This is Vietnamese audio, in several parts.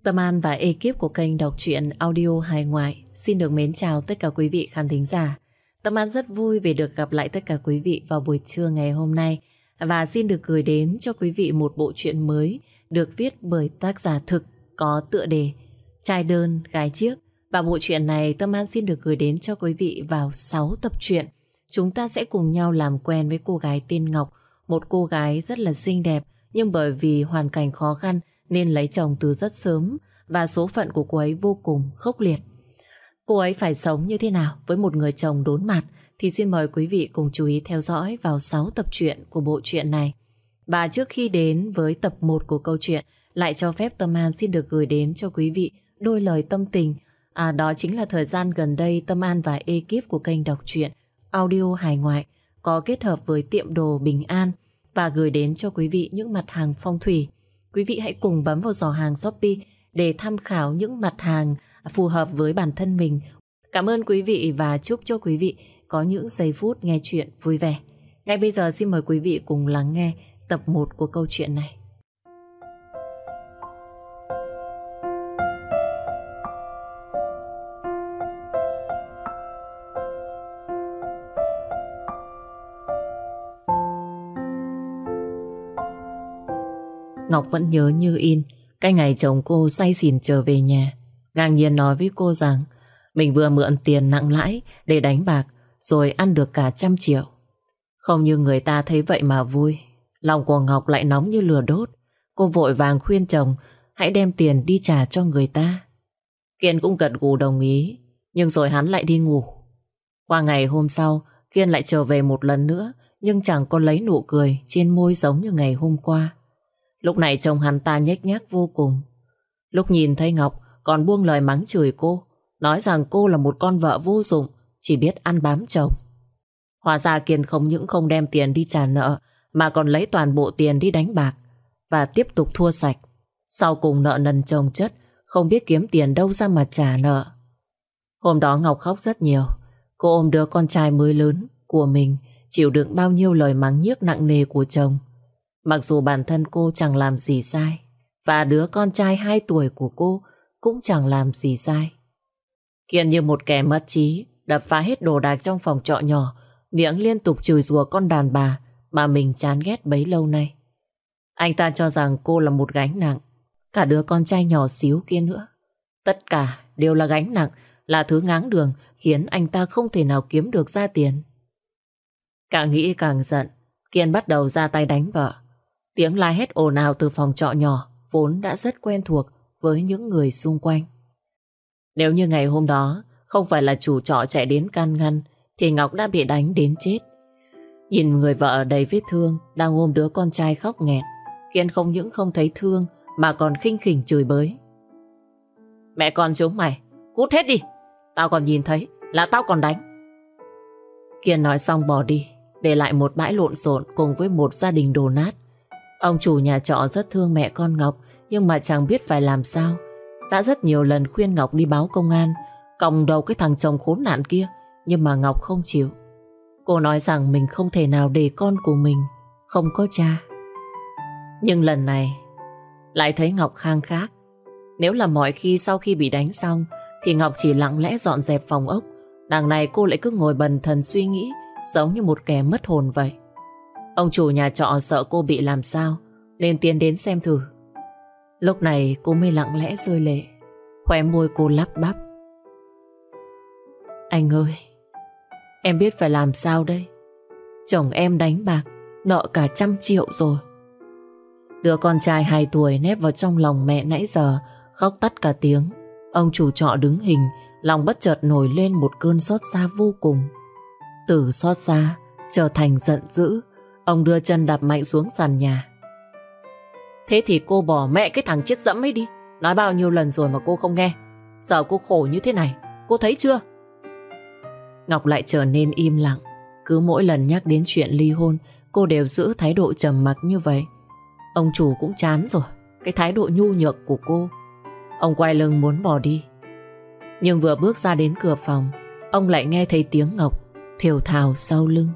Tâm An và ekip của kênh đọc truyện audio hài ngoại xin được mến chào tất cả quý vị khán thính giả. Tâm An rất vui vì được gặp lại tất cả quý vị vào buổi trưa ngày hôm nay và xin được gửi đến cho quý vị một bộ truyện mới được viết bởi tác giả Thực có tựa đề Trai đơn gái chiếc. Và bộ truyện này Tâm An xin được gửi đến cho quý vị vào 6 tập truyện. Chúng ta sẽ cùng nhau làm quen với cô gái tên Ngọc, một cô gái rất là xinh đẹp nhưng bởi vì hoàn cảnh khó khăn nên lấy chồng từ rất sớm và số phận của cô ấy vô cùng khốc liệt. Cô ấy phải sống như thế nào với một người chồng đốn mặt thì xin mời quý vị cùng chú ý theo dõi vào 6 tập truyện của bộ truyện này. Và trước khi đến với tập 1 của câu chuyện, lại cho phép Tâm An xin được gửi đến cho quý vị đôi lời tâm tình. Đó chính là thời gian gần đây Tâm An và ekip của kênh đọc truyện audio hài ngoại có kết hợp với tiệm đồ Bình An và gửi đến cho quý vị những mặt hàng phong thủy. Quý vị hãy cùng bấm vào giỏ hàng Shopee để tham khảo những mặt hàng phù hợp với bản thân mình. Cảm ơn quý vị và chúc cho quý vị có những giây phút nghe chuyện vui vẻ. Ngay bây giờ xin mời quý vị cùng lắng nghe tập 1 của câu chuyện này. Ngọc vẫn nhớ như in cái ngày chồng cô say xỉn trở về nhà, ngang nhiên nói với cô rằng mình vừa mượn tiền nặng lãi để đánh bạc rồi ăn được cả 100 triệu. Không như người ta thấy vậy mà vui, lòng của Ngọc lại nóng như lửa đốt. Cô vội vàng khuyên chồng hãy đem tiền đi trả cho người ta. Kiên cũng gật gù đồng ý, nhưng rồi hắn lại đi ngủ. Qua ngày hôm sau, Kiên lại trở về một lần nữa, nhưng chẳng có lấy nụ cười trên môi giống như ngày hôm qua. Lúc này chồng hắn ta nhếch nhác vô cùng. Lúc nhìn thấy Ngọc còn buông lời mắng chửi cô, nói rằng cô là một con vợ vô dụng, chỉ biết ăn bám chồng. Hóa ra Kiên không những không đem tiền đi trả nợ mà còn lấy toàn bộ tiền đi đánh bạc và tiếp tục thua sạch. Sau cùng nợ nần chồng chất, không biết kiếm tiền đâu ra mà trả nợ. Hôm đó Ngọc khóc rất nhiều. Cô ôm đứa con trai mới lớn của mình, chịu đựng bao nhiêu lời mắng nhiếc nặng nề của chồng. Mặc dù bản thân cô chẳng làm gì sai và đứa con trai 2 tuổi của cô cũng chẳng làm gì sai. Kiên như một kẻ mất trí, đập phá hết đồ đạc trong phòng trọ nhỏ, miệng liên tục chửi rủa con đàn bà mà mình chán ghét bấy lâu nay. Anh ta cho rằng cô là một gánh nặng, cả đứa con trai nhỏ xíu kia nữa. Tất cả đều là gánh nặng, là thứ ngáng đường khiến anh ta không thể nào kiếm được ra tiền. Càng nghĩ càng giận, Kiên bắt đầu ra tay đánh vợ. Tiếng la hét ồn ào từ phòng trọ nhỏ vốn đã rất quen thuộc với những người xung quanh. Nếu như ngày hôm đó không phải là chủ trọ chạy đến can ngăn thì Ngọc đã bị đánh đến chết. Nhìn người vợ đầy vết thương đang ôm đứa con trai khóc nghẹn, Kiên không những không thấy thương mà còn khinh khỉnh chửi bới. Mẹ con chúng mày, cút hết đi, tao còn nhìn thấy là tao còn đánh. Kiên nói xong bỏ đi, để lại một bãi lộn xộn cùng với một gia đình đổ nát. Ông chủ nhà trọ rất thương mẹ con Ngọc nhưng mà chẳng biết phải làm sao. Đã rất nhiều lần khuyên Ngọc đi báo công an, còng đầu cái thằng chồng khốn nạn kia, nhưng mà Ngọc không chịu. Cô nói rằng mình không thể nào để con của mình không có cha. Nhưng lần này lại thấy Ngọc khang khác. Nếu là mọi khi sau khi bị đánh xong thì Ngọc chỉ lặng lẽ dọn dẹp phòng ốc, đằng này cô lại cứ ngồi bần thần suy nghĩ, giống như một kẻ mất hồn vậy. Ông chủ nhà trọ sợ cô bị làm sao nên tiến đến xem thử. Lúc này cô mới lặng lẽ rơi lệ, khóe môi cô lắp bắp. Anh ơi, em biết phải làm sao đây. Chồng em đánh bạc, nợ cả 100 triệu rồi. Đứa con trai 2 tuổi nép vào trong lòng mẹ nãy giờ khóc tắt cả tiếng. Ông chủ trọ đứng hình, lòng bất chợt nổi lên một cơn xót xa vô cùng. Từ xót xa trở thành giận dữ, ông đưa chân đạp mạnh xuống sàn nhà. Thế thì cô bỏ mẹ cái thằng chết dẫm ấy đi. Nói bao nhiêu lần rồi mà cô không nghe. Giờ cô khổ như thế này, cô thấy chưa? Ngọc lại trở nên im lặng. Cứ mỗi lần nhắc đến chuyện ly hôn, cô đều giữ thái độ trầm mặc như vậy. Ông chủ cũng chán rồi cái thái độ nhu nhược của cô. Ông quay lưng muốn bỏ đi. Nhưng vừa bước ra đến cửa phòng, ông lại nghe thấy tiếng Ngọc thều thào sau lưng.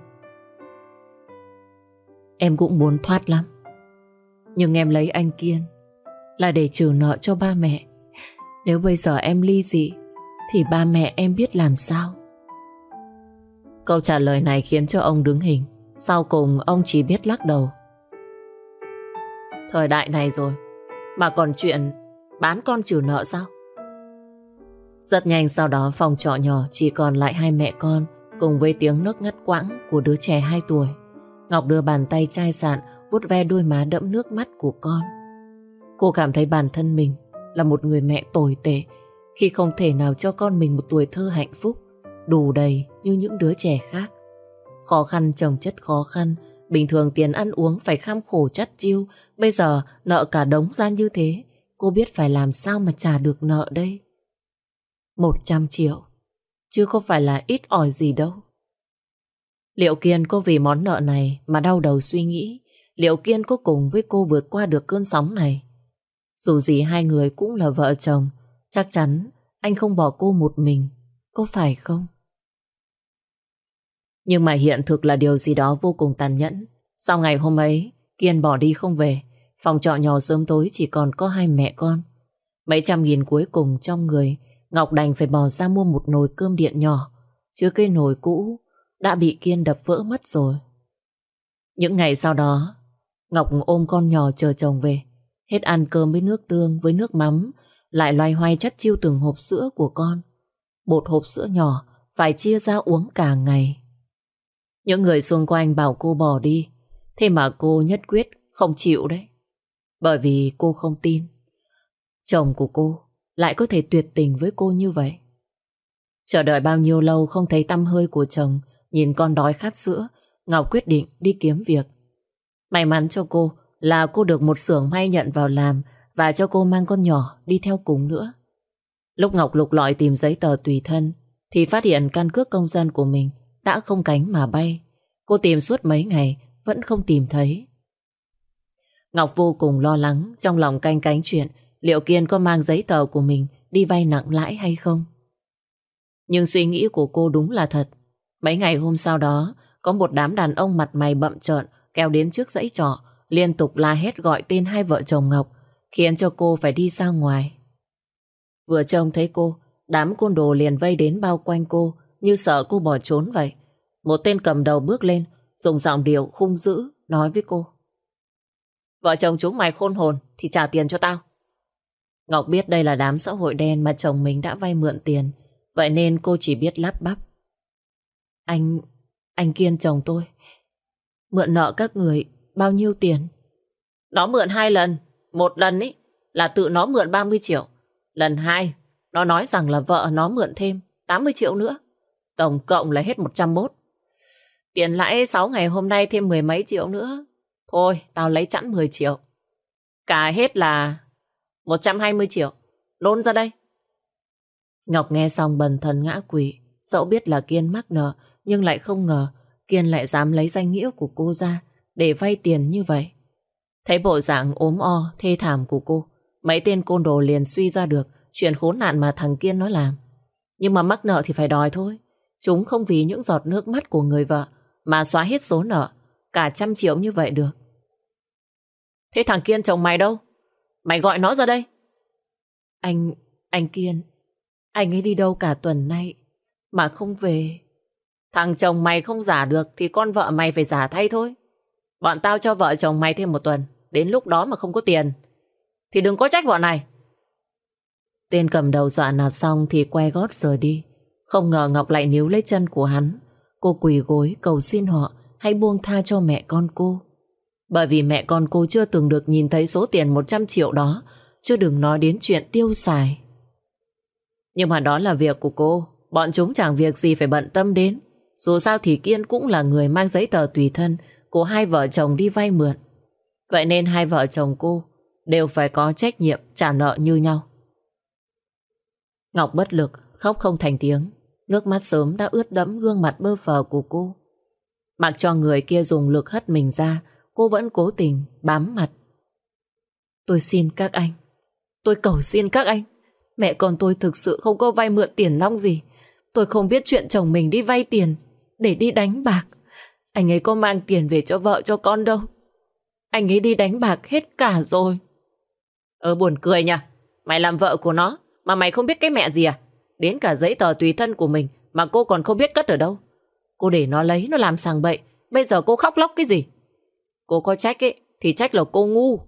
Em cũng muốn thoát lắm, nhưng em lấy anh Kiên là để trừ nợ cho ba mẹ Nếu bây giờ em ly dị thì ba mẹ em biết làm sao? Câu trả lời này khiến cho ông đứng hình. Sau cùng ông chỉ biết lắc đầu. Thời đại này rồi mà còn chuyện bán con trừ nợ sao? Rất nhanh sau đó phòng trọ nhỏ chỉ còn lại hai mẹ con cùng với tiếng nấc ngắt quãng của đứa trẻ 2 tuổi. Ngọc đưa bàn tay chai sạn vuốt ve đôi má đẫm nước mắt của con. Cô cảm thấy bản thân mình là một người mẹ tồi tệ khi không thể nào cho con mình một tuổi thơ hạnh phúc đủ đầy như những đứa trẻ khác. Khó khăn chồng chất khó khăn, bình thường tiền ăn uống phải kham khổ chắt chiu, bây giờ nợ cả đống ra như thế, cô biết phải làm sao mà trả được nợ đây. 100 triệu, chứ không phải là ít ỏi gì đâu. Liệu Kiên có vì món nợ này mà đau đầu suy nghĩ? Liệu Kiên có cùng với cô vượt qua được cơn sóng này? Dù gì hai người cũng là vợ chồng, chắc chắn anh không bỏ cô một mình, có phải không? Nhưng mà hiện thực là điều gì đó vô cùng tàn nhẫn. Sau ngày hôm ấy, Kiên bỏ đi không về, phòng trọ nhỏ sớm tối chỉ còn có hai mẹ con. Mấy trăm nghìn cuối cùng trong người, Ngọc đành phải bỏ ra mua một nồi cơm điện nhỏ, chứ cái nồi cũ đã bị Kiên đập vỡ mất rồi. Những ngày sau đó, Ngọc ôm con nhỏ chờ chồng về. Hết ăn cơm với nước tương, với nước mắm, lại loay hoay chắt chiu từng hộp sữa của con. Bột hộp sữa nhỏ phải chia ra uống cả ngày. Những người xung quanh bảo cô bỏ đi, thế mà cô nhất quyết không chịu đấy. Bởi vì cô không tin chồng của cô lại có thể tuyệt tình với cô như vậy. Chờ đợi bao nhiêu lâu không thấy tăm hơi của chồng, nhìn con đói khát sữa, Ngọc quyết định đi kiếm việc. May mắn cho cô là cô được một xưởng may nhận vào làm và cho cô mang con nhỏ đi theo cùng nữa. Lúc Ngọc lục lọi tìm giấy tờ tùy thân thì phát hiện căn cước công dân của mình đã không cánh mà bay. Cô tìm suốt mấy ngày vẫn không tìm thấy. Ngọc vô cùng lo lắng, trong lòng canh cánh chuyện liệu Kiên có mang giấy tờ của mình đi vay nặng lãi hay không. Nhưng suy nghĩ của cô đúng là thật. Mấy ngày hôm sau đó, có một đám đàn ông mặt mày bậm trợn kéo đến trước dãy trọ, liên tục la hét gọi tên hai vợ chồng Ngọc, khiến cho cô phải đi ra ngoài. Vừa trông thấy cô, đám côn đồ liền vây đến bao quanh cô như sợ cô bỏ trốn vậy. Một tên cầm đầu bước lên, dùng giọng điệu hung dữ nói với cô: vợ chồng chúng mày khôn hồn thì trả tiền cho tao. Ngọc biết đây là đám xã hội đen mà chồng mình đã vay mượn tiền, vậy nên cô chỉ biết lắp bắp: Anh Kiên chồng tôi mượn nợ các người bao nhiêu tiền? Nó mượn 2 lần. Một lần ý là tự nó mượn 30 triệu. Lần 2 nó nói rằng là vợ nó mượn thêm 80 triệu nữa. Tổng cộng là hết 101. Tiền lãi 6 ngày hôm nay thêm 10 mấy triệu nữa. Thôi tao lấy chẵn 10 triệu. Cả hết là 120 triệu. Nôn ra đây. Ngọc nghe xong bần thần ngã quỵ. Dẫu biết là Kiên mắc nợ, nhưng lại không ngờ Kiên lại dám lấy danh nghĩa của cô ra để vay tiền như vậy. Thấy bộ dạng ốm o, thê thảm của cô, mấy tên côn đồ liền suy ra được chuyện khốn nạn mà thằng Kiên nó làm. Nhưng mà mắc nợ thì phải đòi thôi. Chúng không vì những giọt nước mắt của người vợ mà xóa hết số nợ cả 100 triệu như vậy được. Thế thằng Kiên chồng mày đâu? Mày gọi nó ra đây. Anh Kiên, anh ấy đi đâu cả tuần nay mà không về? Thằng chồng mày không giả được thì con vợ mày phải giả thay thôi. Bọn tao cho vợ chồng mày thêm 1 tuần. Đến lúc đó mà không có tiền thì đừng có trách bọn này. Tên cầm đầu dọa nạt xong thì quay gót rời đi. Không ngờ Ngọc lại níu lấy chân của hắn. Cô quỳ gối cầu xin họ hãy buông tha cho mẹ con cô. Bởi vì mẹ con cô chưa từng được nhìn thấy số tiền 100 triệu đó, chứ đừng nói đến chuyện tiêu xài. Nhưng mà đó là việc của cô, bọn chúng chẳng việc gì phải bận tâm đến. Dù sao thì Kiên cũng là người mang giấy tờ tùy thân của hai vợ chồng đi vay mượn. Vậy nên hai vợ chồng cô đều phải có trách nhiệm trả nợ như nhau. Ngọc bất lực, khóc không thành tiếng. Nước mắt sớm đã ướt đẫm gương mặt bơ phờ của cô. Mặc cho người kia dùng lực hất mình ra, cô vẫn cố tình bám mặt. Tôi xin các anh, tôi cầu xin các anh, mẹ con tôi thực sự không có vay mượn tiền nong gì. Tôi không biết chuyện chồng mình đi vay tiền để đi đánh bạc. Anh ấy có mang tiền về cho vợ cho con đâu. Anh ấy đi đánh bạc hết cả rồi. Buồn cười nhỉ. Mày làm vợ của nó Mà mày không biết cái mẹ gì à? Đến cả giấy tờ tùy thân của mình mà cô còn không biết cất ở đâu. Cô để nó lấy, nó làm sằng bậy. Bây giờ cô khóc lóc cái gì? Cô có trách ấy thì trách là cô ngu.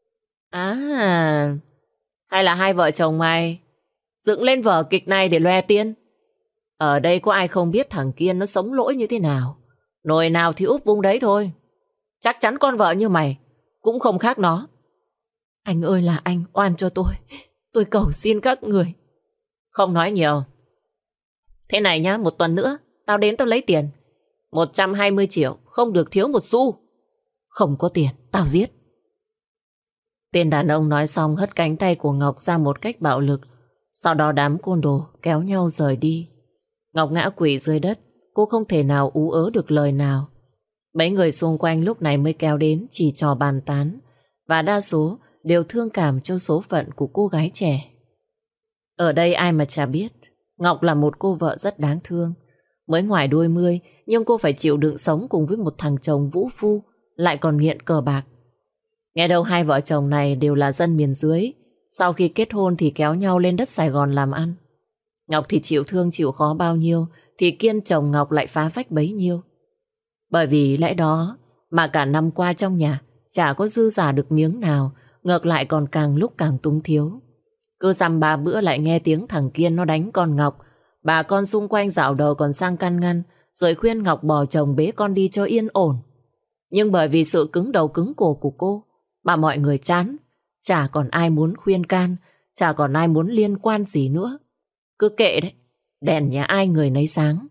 À, hay là hai vợ chồng mày dựng lên vở kịch này để loe tiền? Ở đây có ai không biết thằng Kiên nó sống lỗi như thế nào. Nồi nào thì úp vung đấy thôi. Chắc chắn con vợ như mày cũng không khác nó. Anh ơi là anh oan cho tôi. Tôi cầu xin các người. Không nói nhiều. Thế này nhá, một tuần nữa tao đến tao lấy tiền. 120 triệu, không được thiếu một xu. Không có tiền, tao giết. Tên đàn ông nói xong hất cánh tay của Ngọc ra một cách bạo lực. Sau đó đám côn đồ kéo nhau rời đi. Ngọc ngã quỵ dưới đất. Cô không thể nào ú ớ được lời nào. Mấy người xung quanh lúc này mới kéo đến chỉ trò bàn tán. Và đa số đều thương cảm cho số phận của cô gái trẻ. Ở đây ai mà chả biết Ngọc là một cô vợ rất đáng thương. Mới ngoài đôi mươi nhưng cô phải chịu đựng sống cùng với một thằng chồng vũ phu, lại còn nghiện cờ bạc. Nghe đâu hai vợ chồng này đều là dân miền dưới. Sau khi kết hôn thì kéo nhau lên đất Sài Gòn làm ăn. Ngọc thì chịu thương chịu khó bao nhiêu thì Kiên chồng Ngọc lại phá phách bấy nhiêu. Bởi vì lẽ đó mà cả năm qua trong nhà chả có dư giả được miếng nào, ngược lại còn càng lúc càng túng thiếu. Cứ dăm ba bữa lại nghe tiếng thằng Kiên nó đánh con Ngọc. Bà con xung quanh dạo đầu còn sang can ngăn, rồi khuyên Ngọc bỏ chồng bế con đi cho yên ổn. Nhưng bởi vì sự cứng đầu cứng cổ của cô mà mọi người chán. Chả còn ai muốn khuyên can, chả còn ai muốn liên quan gì nữa. Cứ kệ đấy, đèn nhà ai người nấy sáng.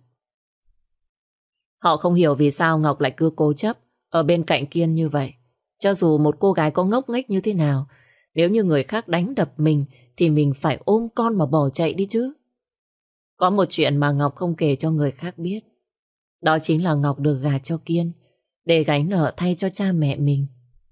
Họ không hiểu vì sao Ngọc lại cứ cố chấp ở bên cạnh Kiên như vậy. Cho dù một cô gái có ngốc nghếch như thế nào, nếu như người khác đánh đập mình thì mình phải ôm con mà bỏ chạy đi chứ. Có một chuyện mà Ngọc không kể cho người khác biết. Đó chính là Ngọc được gả cho Kiên để gánh nợ thay cho cha mẹ mình.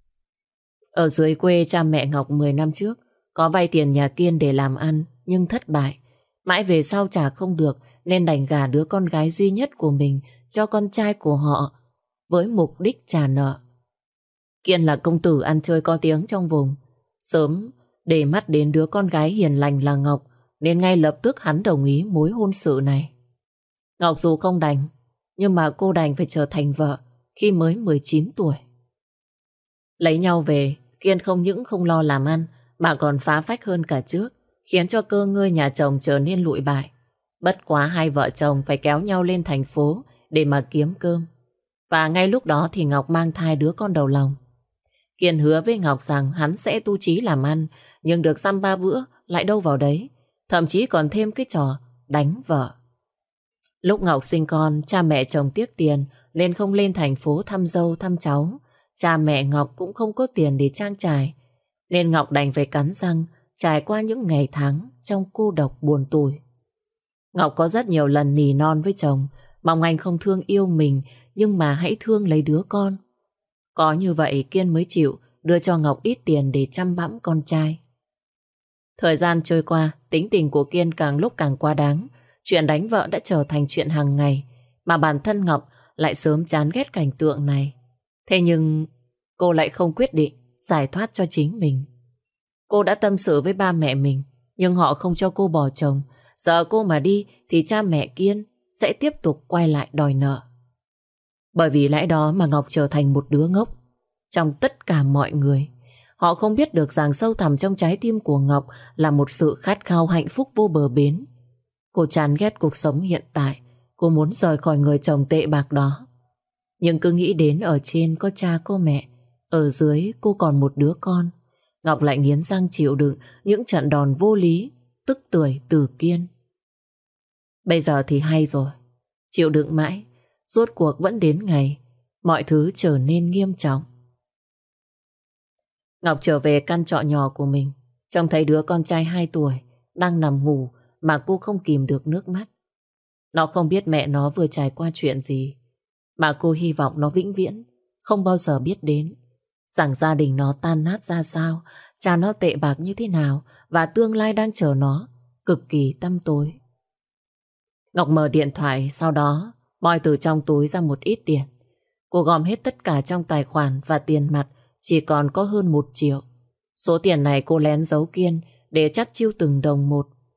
Ở dưới quê cha mẹ Ngọc 10 năm trước có vay tiền nhà Kiên để làm ăn nhưng thất bại. Mãi về sau trả không được nên đành gả đứa con gái duy nhất của mình cho con trai của họ với mục đích trả nợ. Kiên là công tử ăn chơi có tiếng trong vùng. Sớm để mắt đến đứa con gái hiền lành là Ngọc nên ngay lập tức hắn đồng ý mối hôn sự này. Ngọc dù không đành nhưng mà cô đành phải trở thành vợ khi mới 19 tuổi. Lấy nhau về, Kiên không những không lo làm ăn mà còn phá phách hơn cả trước, khiến cho cơ ngơi nhà chồng trở nên lụi bại. Bất quá hai vợ chồng phải kéo nhau lên thành phố để mà kiếm cơm. Và ngay lúc đó thì Ngọc mang thai đứa con đầu lòng. Kiên hứa với Ngọc rằng hắn sẽ tu chí làm ăn, nhưng được dăm ba bữa lại đâu vào đấy, thậm chí còn thêm cái trò đánh vợ. Lúc Ngọc sinh con, cha mẹ chồng tiếc tiền nên không lên thành phố thăm dâu thăm cháu. Cha mẹ Ngọc cũng không có tiền để trang trải, nên Ngọc đành phải cắn răng trải qua những ngày tháng trong cô độc buồn tủi. Ngọc có rất nhiều lần nỉ non với chồng, mong anh không thương yêu mình nhưng mà hãy thương lấy đứa con. Có như vậy Kiên mới chịu đưa cho Ngọc ít tiền để chăm bẵm con trai. Thời gian trôi qua, tính tình của Kiên càng lúc càng quá đáng. Chuyện đánh vợ đã trở thành chuyện hàng ngày, mà bản thân Ngọc lại sớm chán ghét cảnh tượng này. Thế nhưng cô lại không quyết định giải thoát cho chính mình. Cô đã tâm sự với ba mẹ mình, nhưng họ không cho cô bỏ chồng. Giờ cô mà đi thì cha mẹ Kiên sẽ tiếp tục quay lại đòi nợ. Bởi vì lẽ đó mà Ngọc trở thành một đứa ngốc trong tất cả mọi người. Họ không biết được rằng sâu thẳm trong trái tim của Ngọc là một sự khát khao hạnh phúc vô bờ bến. Cô chán ghét cuộc sống hiện tại. Cô muốn rời khỏi người chồng tệ bạc đó. Nhưng cứ nghĩ đến ở trên có cha có mẹ, ở dưới cô còn một đứa con, Ngọc lại nghiến răng chịu đựng những trận đòn vô lý, tức tưởi từ Kiên. Bây giờ thì hay rồi. Chịu đựng mãi, rốt cuộc vẫn đến ngày mọi thứ trở nên nghiêm trọng. Ngọc trở về căn trọ nhỏ của mình, trông thấy đứa con trai 2 tuổi đang nằm ngủ mà cô không kìm được nước mắt. Nó không biết mẹ nó vừa trải qua chuyện gì, mà cô hy vọng nó vĩnh viễn không bao giờ biết đến. Rằng gia đình nó tan nát ra sao, cha nó tệ bạc như thế nào, và tương lai đang chờ nó cực kỳ tăm tối. Ngọc mở điện thoại, sau đó moi từ trong túi ra một ít tiền. Cô gom hết tất cả trong tài khoản và tiền mặt chỉ còn có hơn 1 triệu. Số tiền này cô lén giấu Kiên để chắt chiu từng đồng một.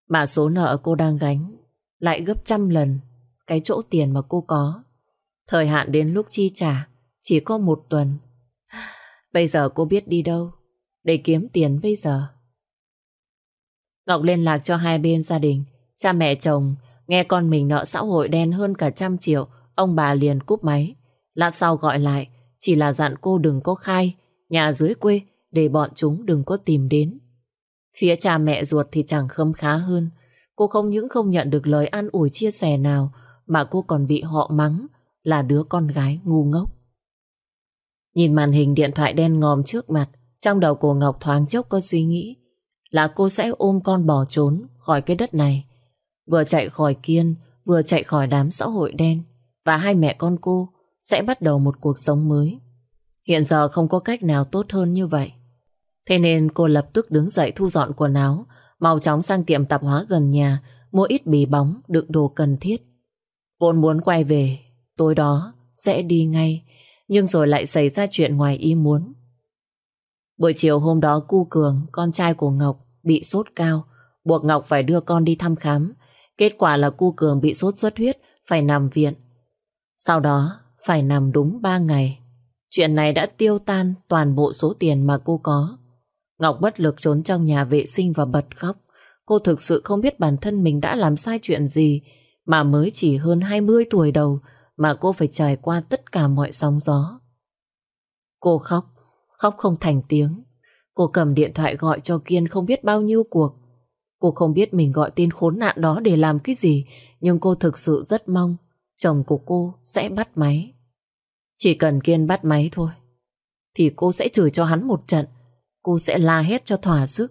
Mà số nợ cô đang gánh lại gấp trăm lần cái chỗ tiền mà cô có. Thời hạn đến lúc chi trả chỉ có 1 tuần. Bây giờ cô biết đi đâu để kiếm tiền bây giờ? Ngọc liên lạc cho hai bên gia đình. Cha mẹ chồng nghe con mình nợ xã hội đen hơn cả 100 triệu, ông bà liền cúp máy. Lát sau gọi lại, chỉ là dặn cô đừng có khai nhà dưới quê để bọn chúng đừng có tìm đến. Phía cha mẹ ruột thì chẳng khấm khá hơn. Cô không những không nhận được lời an ủi chia sẻ nào, mà cô còn bị họ mắng là đứa con gái ngu ngốc. Nhìn màn hình điện thoại đen ngòm trước mặt, trong đầu cô Ngọc thoáng chốc có suy nghĩ là cô sẽ ôm con bỏ trốn khỏi cái đất này. Vừa chạy khỏi Kiên, vừa chạy khỏi đám xã hội đen, và hai mẹ con cô sẽ bắt đầu một cuộc sống mới. Hiện giờ không có cách nào tốt hơn như vậy. Thế nên cô lập tức đứng dậy thu dọn quần áo, mau chóng sang tiệm tạp hóa gần nhà, mua ít bì bóng, đựng đồ cần thiết. Vốn muốn quay về, tối đó sẽ đi ngay, nhưng rồi lại xảy ra chuyện ngoài ý muốn. Buổi chiều hôm đó cu Cường, con trai của Ngọc, bị sốt cao, buộc Ngọc phải đưa con đi thăm khám. Kết quả là cu Cường bị sốt xuất huyết, phải nằm viện. Sau đó phải nằm đúng 3 ngày. Chuyện này đã tiêu tan toàn bộ số tiền mà cô có. Ngọc bất lực trốn trong nhà vệ sinh và bật khóc. Cô thực sự không biết bản thân mình đã làm sai chuyện gì, mà mới chỉ hơn 20 tuổi đầu mà cô phải trải qua tất cả mọi sóng gió. Cô khóc, khóc không thành tiếng. Cô cầm điện thoại gọi cho Kiên không biết bao nhiêu cuộc. Cô không biết mình gọi tên khốn nạn đó để làm cái gì, nhưng cô thực sự rất mong chồng của cô sẽ bắt máy. Chỉ cần Kiên bắt máy thôi thì cô sẽ chửi cho hắn một trận. Cô sẽ la hét cho thỏa sức.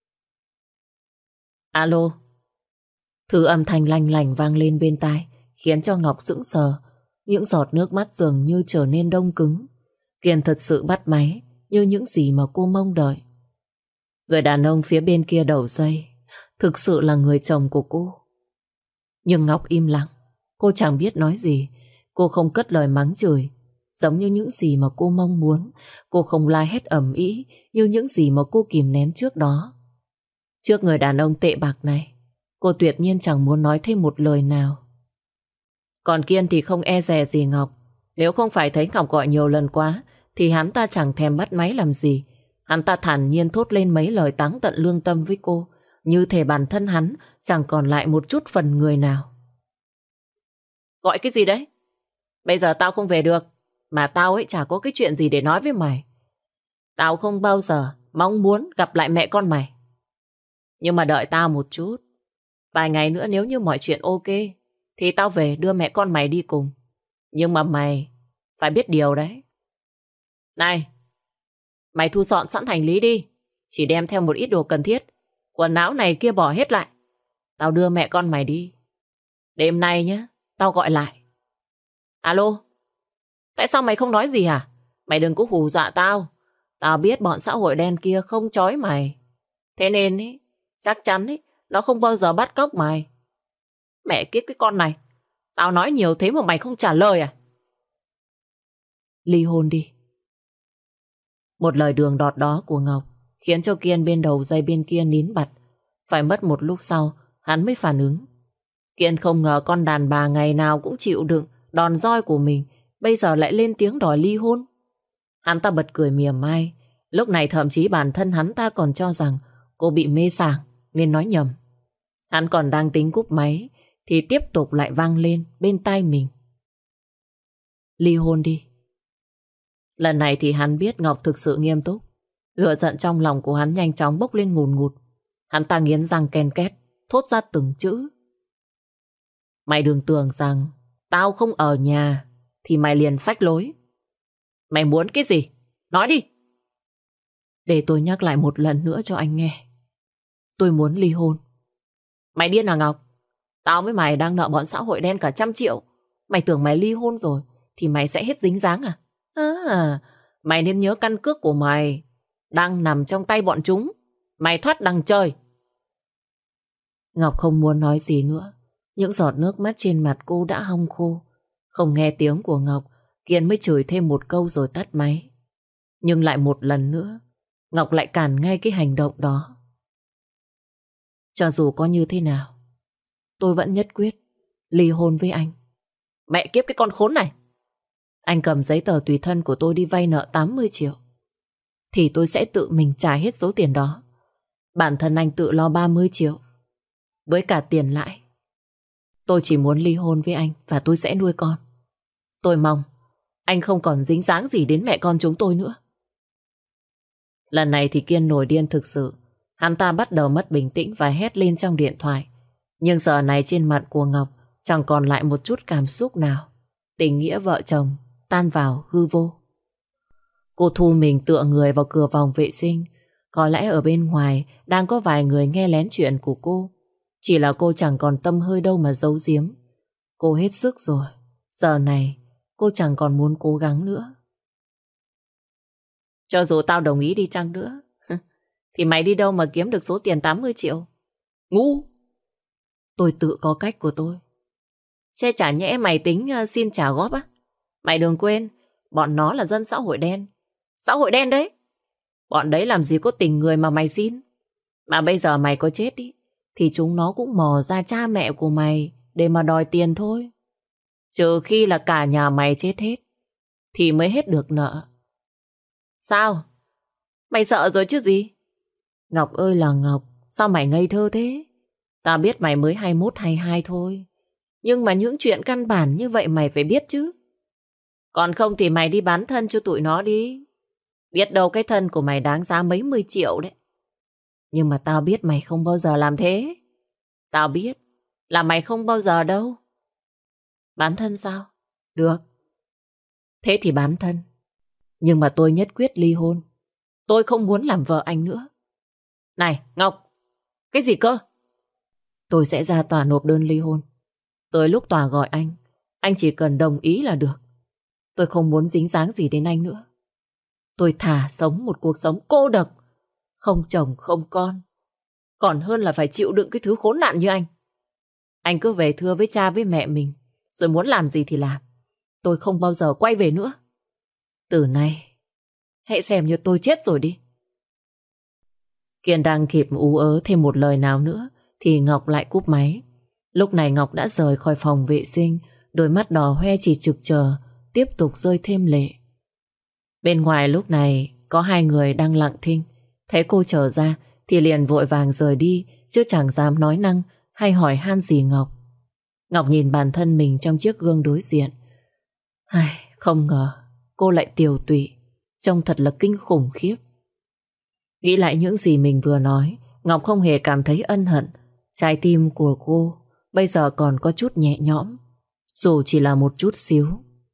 Alo. Thứ âm thanh lanh lành vang lên bên tai, khiến cho Ngọc sững sờ. Những giọt nước mắt dường như trở nên đông cứng. Kiên thật sự bắt máy như những gì mà cô mong đợi. Người đàn ông phía bên kia đầu dây thực sự là người chồng của cô. Nhưng Ngọc im lặng. Cô chẳng biết nói gì. Cô không cất lời mắng chửi giống như những gì mà cô mong muốn. Cô không la hét ầm ĩ như những gì mà cô kìm nén trước đó. Trước người đàn ông tệ bạc này, cô tuyệt nhiên chẳng muốn nói thêm một lời nào. Còn Kiên thì không e dè gì Ngọc. Nếu không phải thấy Ngọc gọi nhiều lần quá thì hắn ta chẳng thèm bắt máy làm gì. Hắn ta thản nhiên thốt lên mấy lời táng tận lương tâm với cô, như thể bản thân hắn chẳng còn lại một chút phần người nào. Gọi cái gì đấy? Bây giờ tao không về được, mà tao ấy chả có cái chuyện gì để nói với mày. Tao không bao giờ mong muốn gặp lại mẹ con mày. Nhưng mà đợi tao một chút. Vài ngày nữa nếu như mọi chuyện ok thì tao về đưa mẹ con mày đi cùng. Nhưng mà mày phải biết điều đấy. Này, mày thu dọn sẵn hành lý đi. Chỉ đem theo một ít đồ cần thiết. Quần áo này kia bỏ hết lại. Tao đưa mẹ con mày đi. Đêm nay nhá, tao gọi lại. Alo, tại sao mày không nói gì hả? Mày đừng có hù dọa tao. Tao biết bọn xã hội đen kia không chói mày. Thế nên ý, chắc chắn ý, nó không bao giờ bắt cóc mày. Mẹ kiếp cái con này. Tao nói nhiều thế mà mày không trả lời à? Ly hôn đi. Một lời đường đọt đó của Ngọc khiến cho Kiên bên đầu dây bên kia nín bặt. Phải mất một lúc sau hắn mới phản ứng. Kiên không ngờ con đàn bà ngày nào cũng chịu đựng đòn roi của mình bây giờ lại lên tiếng đòi ly hôn. Hắn ta bật cười mỉa mai. Lúc này thậm chí bản thân hắn ta còn cho rằng cô bị mê sảng nên nói nhầm. Hắn còn đang tính cúp máy thì tiếp tục lại vang lên bên tai mình. Ly hôn đi. Lần này thì hắn biết Ngọc thực sự nghiêm túc. Lửa giận trong lòng của hắn nhanh chóng bốc lên ngùn ngụt. Hắn ta nghiến răng ken két, thốt ra từng chữ. Mày đừng tưởng rằng tao không ở nhà thì mày liền phách lối. Mày muốn cái gì? Nói đi. Để tôi nhắc lại một lần nữa cho anh nghe. Tôi muốn ly hôn. Mày điên à Ngọc? Tao với mày đang nợ bọn xã hội đen cả 100 triệu. Mày tưởng mày ly hôn rồi thì mày sẽ hết dính dáng à? Mày nên nhớ căn cước của mày đang nằm trong tay bọn chúng. Mày thoát đằng trời. Ngọc không muốn nói gì nữa. Những giọt nước mắt trên mặt cô đã hong khô. Không nghe tiếng của Ngọc, Kiên mới chửi thêm một câu rồi tắt máy. Nhưng lại một lần nữa Ngọc lại cản ngay cái hành động đó. Cho dù có như thế nào, tôi vẫn nhất quyết ly hôn với anh. Mẹ kiếp cái con khốn này! Anh cầm giấy tờ tùy thân của tôi đi vay nợ 80 triệu. Thì tôi sẽ tự mình trả hết số tiền đó. Bản thân anh tự lo 30 triệu. Với cả tiền lãi. Tôi chỉ muốn ly hôn với anh và tôi sẽ nuôi con. Tôi mong anh không còn dính dáng gì đến mẹ con chúng tôi nữa. Lần này thì Kiên nổi điên thực sự. Hắn ta bắt đầu mất bình tĩnh và hét lên trong điện thoại. Nhưng giờ này trên mặt của Ngọc chẳng còn lại một chút cảm xúc nào. Tình nghĩa vợ chồng tan vào hư vô. Cô thu mình tựa người vào cửa phòng vệ sinh. Có lẽ ở bên ngoài đang có vài người nghe lén chuyện của cô. Chỉ là cô chẳng còn tâm hơi đâu mà giấu giếm. Cô hết sức rồi. Giờ này cô chẳng còn muốn cố gắng nữa. Cho dù tao đồng ý đi chăng nữa thì mày đi đâu mà kiếm được số tiền 80 triệu? Ngu! Tôi tự có cách của tôi. Che chả nhẽ mày tính xin trả góp á? Mày đừng quên, bọn nó là dân xã hội đen. Xã hội đen đấy. Bọn đấy làm gì có tình người mà mày xin. Mà bây giờ mày có chết đi thì chúng nó cũng mò ra cha mẹ của mày để mà đòi tiền thôi. Trừ khi là cả nhà mày chết hết thì mới hết được nợ. Sao? Mày sợ rồi chứ gì? Ngọc ơi là Ngọc, sao mày ngây thơ thế? Tao biết mày mới 21, 22 thôi. Nhưng mà những chuyện căn bản như vậy mày phải biết chứ. Còn không thì mày đi bán thân cho tụi nó đi. Biết đâu cái thân của mày đáng giá mấy 10 triệu đấy. Nhưng mà tao biết mày không bao giờ làm thế. Tao biết là mày không bao giờ đâu. Bán thân sao? Được. Thế thì bán thân. Nhưng mà tôi nhất quyết ly hôn. Tôi không muốn làm vợ anh nữa. Này Ngọc, cái gì cơ? Tôi sẽ ra tòa nộp đơn ly hôn. Tới lúc tòa gọi anh chỉ cần đồng ý là được. Tôi không muốn dính dáng gì đến anh nữa. Tôi thà sống một cuộc sống cô độc, không chồng không con, còn hơn là phải chịu đựng cái thứ khốn nạn như anh. Anh cứ về thưa với cha với mẹ mình, rồi muốn làm gì thì làm. Tôi không bao giờ quay về nữa. Từ nay hãy xem như tôi chết rồi đi. Kiên đang kịp ú ớ thêm một lời nào nữa thì Ngọc lại cúp máy. Lúc này Ngọc đã rời khỏi phòng vệ sinh, đôi mắt đỏ hoe chỉ trực chờ tiếp tục rơi thêm lệ. Bên ngoài lúc này có hai người đang lặng thinh. Thấy cô trở ra thì liền vội vàng rời đi, chứ chẳng dám nói năng hay hỏi han gì Ngọc. Ngọc nhìn bản thân mình trong chiếc gương đối diện. Không ngờ cô lại tiều tụy, trông thật là kinh khủng khiếp. Nghĩ lại những gì mình vừa nói, Ngọc không hề cảm thấy ân hận. Trái tim của cô bây giờ còn có chút nhẹ nhõm, dù chỉ là một chút xíu.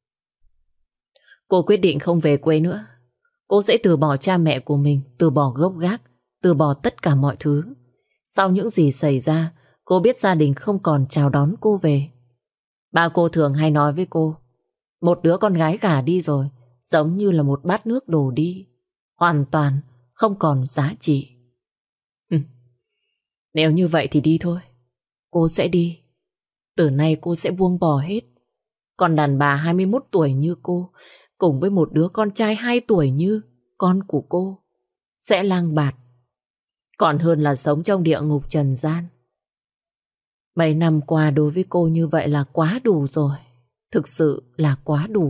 Cô quyết định không về quê nữa. Cô sẽ từ bỏ cha mẹ của mình, từ bỏ gốc gác, từ bỏ tất cả mọi thứ. Sau những gì xảy ra, cô biết gia đình không còn chào đón cô về. Ba cô thường hay nói với cô, một đứa con gái gả đi rồi giống như là một bát nước đổ đi, hoàn toàn không còn giá trị. Nếu như vậy thì đi thôi. Cô sẽ đi. Từ nay cô sẽ buông bỏ hết. Còn đàn bà 21 tuổi như cô, cùng với một đứa con trai 2 tuổi như con của cô, sẽ lang bạt. Còn hơn là sống trong địa ngục trần gian. Mấy năm qua đối với cô như vậy là quá đủ rồi. Thực sự là quá đủ.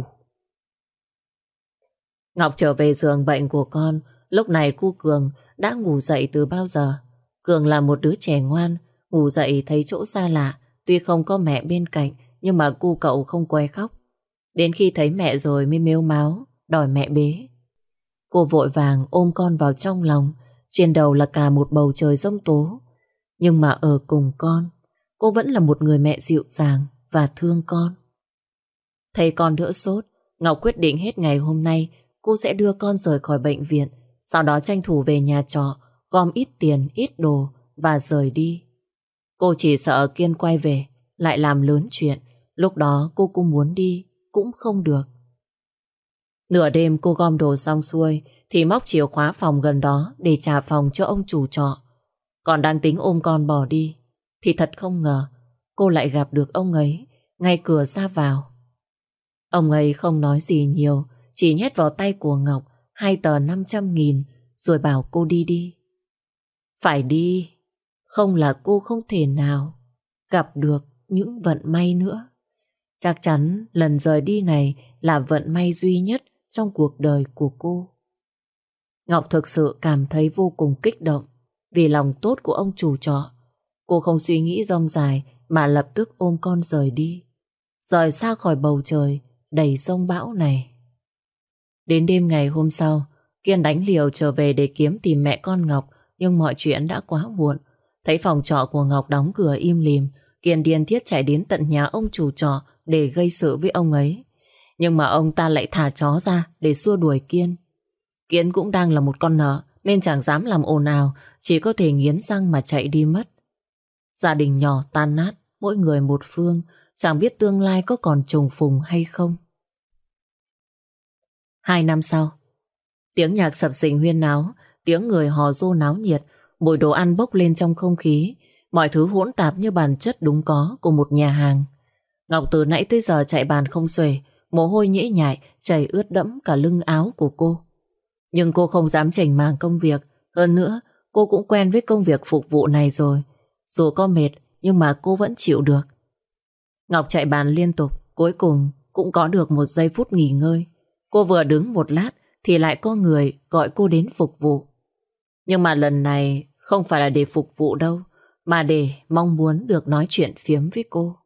Ngọc trở về giường bệnh của con. Lúc này cu Cường đã ngủ dậy từ bao giờ. Cường là một đứa trẻ ngoan, ngủ dậy thấy chỗ xa lạ. Tuy không có mẹ bên cạnh, nhưng mà cu cậu không quay khóc. Đến khi thấy mẹ rồi mới mếu máo đòi mẹ bế. Cô vội vàng ôm con vào trong lòng. Trên đầu là cả một bầu trời giông tố. Nhưng mà ở cùng con, cô vẫn là một người mẹ dịu dàng và thương con. Thấy con đỡ sốt, Ngọc quyết định hết ngày hôm nay cô sẽ đưa con rời khỏi bệnh viện. Sau đó tranh thủ về nhà trọ, gom ít tiền, ít đồ và rời đi. Cô chỉ sợ Kiên quay về lại làm lớn chuyện. Lúc đó cô cũng muốn đi cũng không được. Nửa đêm cô gom đồ xong xuôi thì móc chìa khóa phòng gần đó để trả phòng cho ông chủ trọ. Còn đang tính ôm con bỏ đi thì thật không ngờ cô lại gặp được ông ấy ngay cửa ra vào. Ông ấy không nói gì nhiều, chỉ nhét vào tay của Ngọc 2 tờ 500.000 rồi bảo cô đi đi. Phải đi, không là cô không thể nào gặp được những vận may nữa. Chắc chắn lần rời đi này là vận may duy nhất trong cuộc đời của cô. Ngọc thực sự cảm thấy vô cùng kích động vì lòng tốt của ông chủ trọ. Cô không suy nghĩ dông dài mà lập tức ôm con rời đi, rời xa khỏi bầu trời đầy giông bão này. Đến đêm ngày hôm sau, Kiên đánh liều trở về để kiếm tìm mẹ con Ngọc, nhưng mọi chuyện đã quá muộn. Thấy phòng trọ của Ngọc đóng cửa im lìm, Kiên điên thiết chạy đến tận nhà ông chủ trọ để gây sự với ông ấy. Nhưng mà ông ta lại thả chó ra để xua đuổi Kiên. Kiên cũng đang là một con nợ nên chẳng dám làm ồn ào, chỉ có thể nghiến răng mà chạy đi mất. Gia đình nhỏ tan nát, mỗi người một phương, chẳng biết tương lai có còn trùng phùng hay không. 2 năm sau, tiếng nhạc sập sình huyên náo, tiếng người hò rô náo nhiệt, mùi đồ ăn bốc lên trong không khí, mọi thứ hỗn tạp như bản chất đúng có của một nhà hàng. Ngọc từ nãy tới giờ chạy bàn không xuể, mồ hôi nhễ nhại chảy ướt đẫm cả lưng áo của cô. Nhưng cô không dám chểnh màng công việc, hơn nữa cô cũng quen với công việc phục vụ này rồi. Dù có mệt nhưng mà cô vẫn chịu được. Ngọc chạy bàn liên tục, cuối cùng cũng có được một giây phút nghỉ ngơi. Cô vừa đứng một lát thì lại có người gọi cô đến phục vụ. Nhưng mà lần này không phải là để phục vụ đâu, mà để mong muốn được nói chuyện phiếm với cô.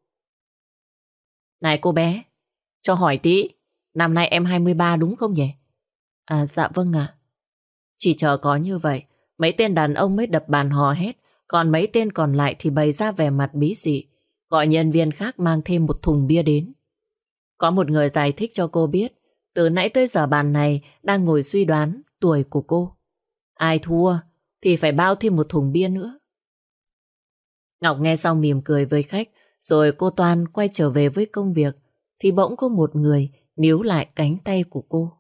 Này cô bé, cho hỏi tí, năm nay em 23 đúng không nhỉ? À dạ vâng ạ. Chỉ chờ có như vậy, mấy tên đàn ông mới đập bàn hò hét, còn mấy tên còn lại thì bày ra vẻ mặt bí dị, gọi nhân viên khác mang thêm một thùng bia đến. Có một người giải thích cho cô biết, từ nãy tới giờ bàn này đang ngồi suy đoán tuổi của cô. Ai thua thì phải bao thêm một thùng bia nữa. Ngọc nghe xong mỉm cười với khách, rồi cô toan quay trở về với công việc, thì bỗng có một người níu lại cánh tay của cô.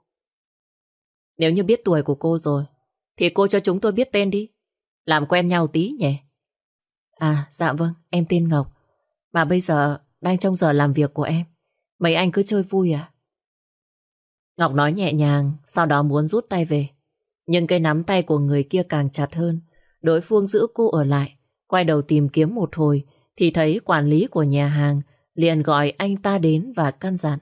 Nếu như biết tuổi của cô rồi, thì cô cho chúng tôi biết tên đi, làm quen nhau tí nhỉ. À dạ vâng, em tên Ngọc, mà bây giờ đang trong giờ làm việc của em. Mấy anh cứ chơi vui à? Ngọc nói nhẹ nhàng, sau đó muốn rút tay về. Nhưng cái nắm tay của người kia càng chặt hơn. Đối phương giữ cô ở lại, quay đầu tìm kiếm một hồi, thì thấy quản lý của nhà hàng liền gọi anh ta đến và căn dặn.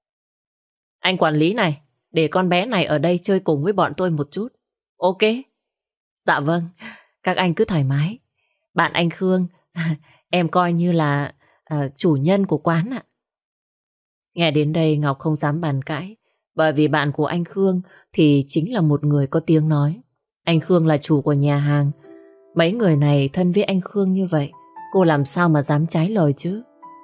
Anh quản lý này, để con bé này ở đây chơi cùng với bọn tôi một chút. Ok? Dạ vâng, các anh cứ thoải mái. Bạn anh Khương, em coi như là chủ nhân của quán ạ. Nghe đến đây Ngọc không dám bàn cãi, bởi vì bạn của anh Khương thì chính là một người có tiếng nói. Anh Khương là chủ của nhà hàng. Mấy người này thân với anh Khương như vậy, cô làm sao mà dám trái lời chứ?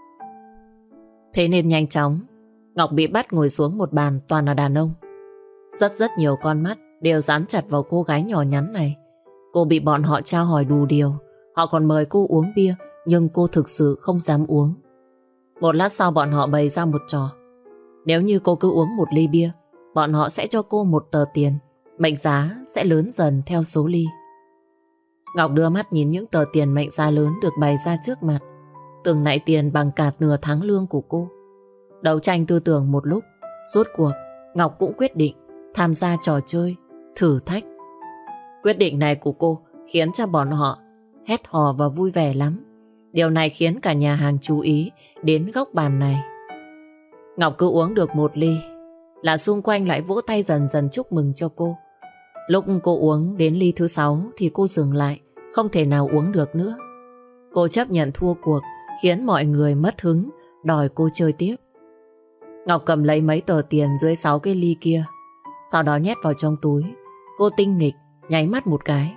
Thế nên nhanh chóng Ngọc bị bắt ngồi xuống một bàn toàn là đàn ông. Rất nhiều con mắt đều dán chặt vào cô gái nhỏ nhắn này. Cô bị bọn họ tra hỏi đủ điều. Họ còn mời cô uống bia, nhưng cô thực sự không dám uống. Một lát sau bọn họ bày ra một trò. Nếu như cô cứ uống một ly bia, bọn họ sẽ cho cô một tờ tiền, mệnh giá sẽ lớn dần theo số ly. Ngọc đưa mắt nhìn những tờ tiền mệnh giá lớn được bày ra trước mặt. Từng nại tiền bằng cả nửa tháng lương của cô. Đấu tranh tư tưởng một lúc, rốt cuộc Ngọc cũng quyết định tham gia trò chơi thử thách. Quyết định này của cô khiến cho bọn họ hét hò và vui vẻ lắm. Điều này khiến cả nhà hàng chú ý đến góc bàn này. Ngọc cứ uống được một ly là xung quanh lại vỗ tay dần dần chúc mừng cho cô. Lúc cô uống đến ly thứ 6 thì cô dừng lại, không thể nào uống được nữa. Cô chấp nhận thua cuộc, khiến mọi người mất hứng, đòi cô chơi tiếp. Ngọc cầm lấy mấy tờ tiền dưới 6 cái ly kia, sau đó nhét vào trong túi. Cô tinh nghịch nháy mắt một cái.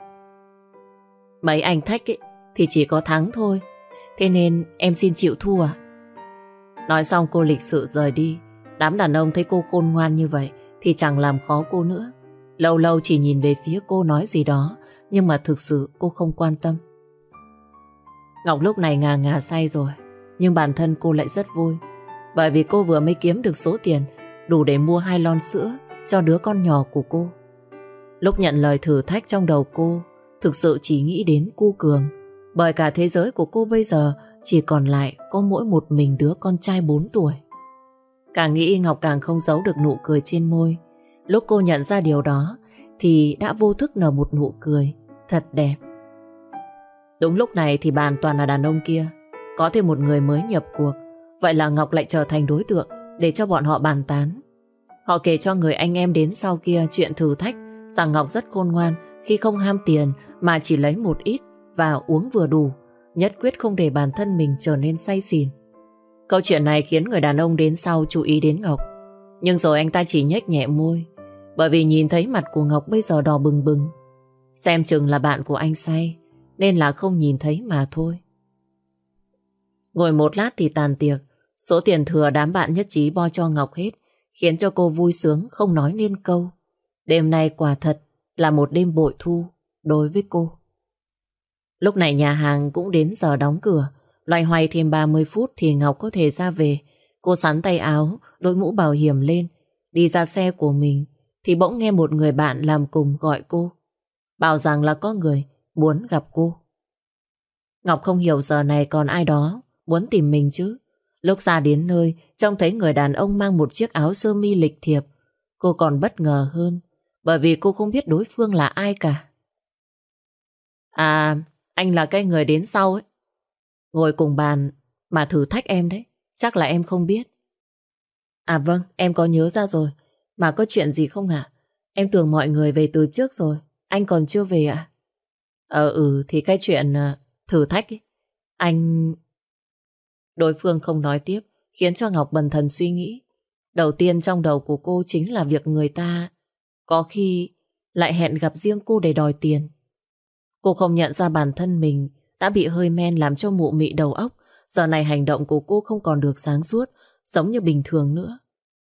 Mấy anh thách ấy, thì chỉ có thắng thôi, thế nên em xin chịu thua ạ. Nói xong cô lịch sự rời đi. Đám đàn ông thấy cô khôn ngoan như vậy thì chẳng làm khó cô nữa. Lâu lâu chỉ nhìn về phía cô nói gì đó, nhưng mà thực sự cô không quan tâm. Ngọc lúc này ngà ngà say rồi, nhưng bản thân cô lại rất vui, bởi vì cô vừa mới kiếm được số tiền đủ để mua 2 lon sữa cho đứa con nhỏ của cô. Lúc nhận lời thử thách trong đầu cô thực sự chỉ nghĩ đến cu Cường, bởi cả thế giới của cô bây giờ chỉ còn lại có mỗi một mình đứa con trai 4 tuổi. Càng nghĩ Ngọc càng không giấu được nụ cười trên môi. Lúc cô nhận ra điều đó thì đã vô thức nở một nụ cười thật đẹp. Đúng lúc này thì bàn toàn là đàn ông kia. Có thêm một người mới nhập cuộc. Vậy là Ngọc lại trở thành đối tượng để cho bọn họ bàn tán. Họ kể cho người anh em đến sau kia chuyện thử thách rằng Ngọc rất khôn ngoan khi không ham tiền mà chỉ lấy một ít và uống vừa đủ, nhất quyết không để bản thân mình trở nên say xỉn. Câu chuyện này khiến người đàn ông đến sau chú ý đến Ngọc. Nhưng rồi anh ta chỉ nhếch nhẹ môi, bởi vì nhìn thấy mặt của Ngọc bây giờ đỏ bừng bừng. Xem chừng là bạn của anh say, nên là không nhìn thấy mà thôi. Ngồi một lát thì tàn tiệc. Số tiền thừa đám bạn nhất trí bo cho Ngọc hết, khiến cho cô vui sướng không nói nên câu. Đêm nay quả thật là một đêm bội thu đối với cô. Lúc này nhà hàng cũng đến giờ đóng cửa. Loay hoay thêm 30 phút thì Ngọc có thể ra về. Cô xắn tay áo, đội mũ bảo hiểm lên, đi ra xe của mình thì bỗng nghe một người bạn làm cùng gọi cô, bảo rằng là có người muốn gặp cô. Ngọc không hiểu giờ này còn ai đó muốn tìm mình chứ. Lúc ra đến nơi, trông thấy người đàn ông mang một chiếc áo sơ mi lịch thiệp. Cô còn bất ngờ hơn, bởi vì cô không biết đối phương là ai cả. À, anh là cái người đến sau ấy. Ngồi cùng bàn mà thử thách em đấy. Chắc là em không biết. À vâng, em có nhớ ra rồi. Mà có chuyện gì không ạ? Em tưởng mọi người về từ trước rồi. Anh còn chưa về ạ? Thì cái chuyện thử thách ấy. Anh... Đối phương không nói tiếp, khiến cho Ngọc bần thần suy nghĩ. Đầu tiên trong đầu của cô chính là việc người ta có khi lại hẹn gặp riêng cô để đòi tiền. Cô không nhận ra bản thân mình đã bị hơi men làm cho mụ mị đầu óc. Giờ này hành động của cô không còn được sáng suốt giống như bình thường nữa.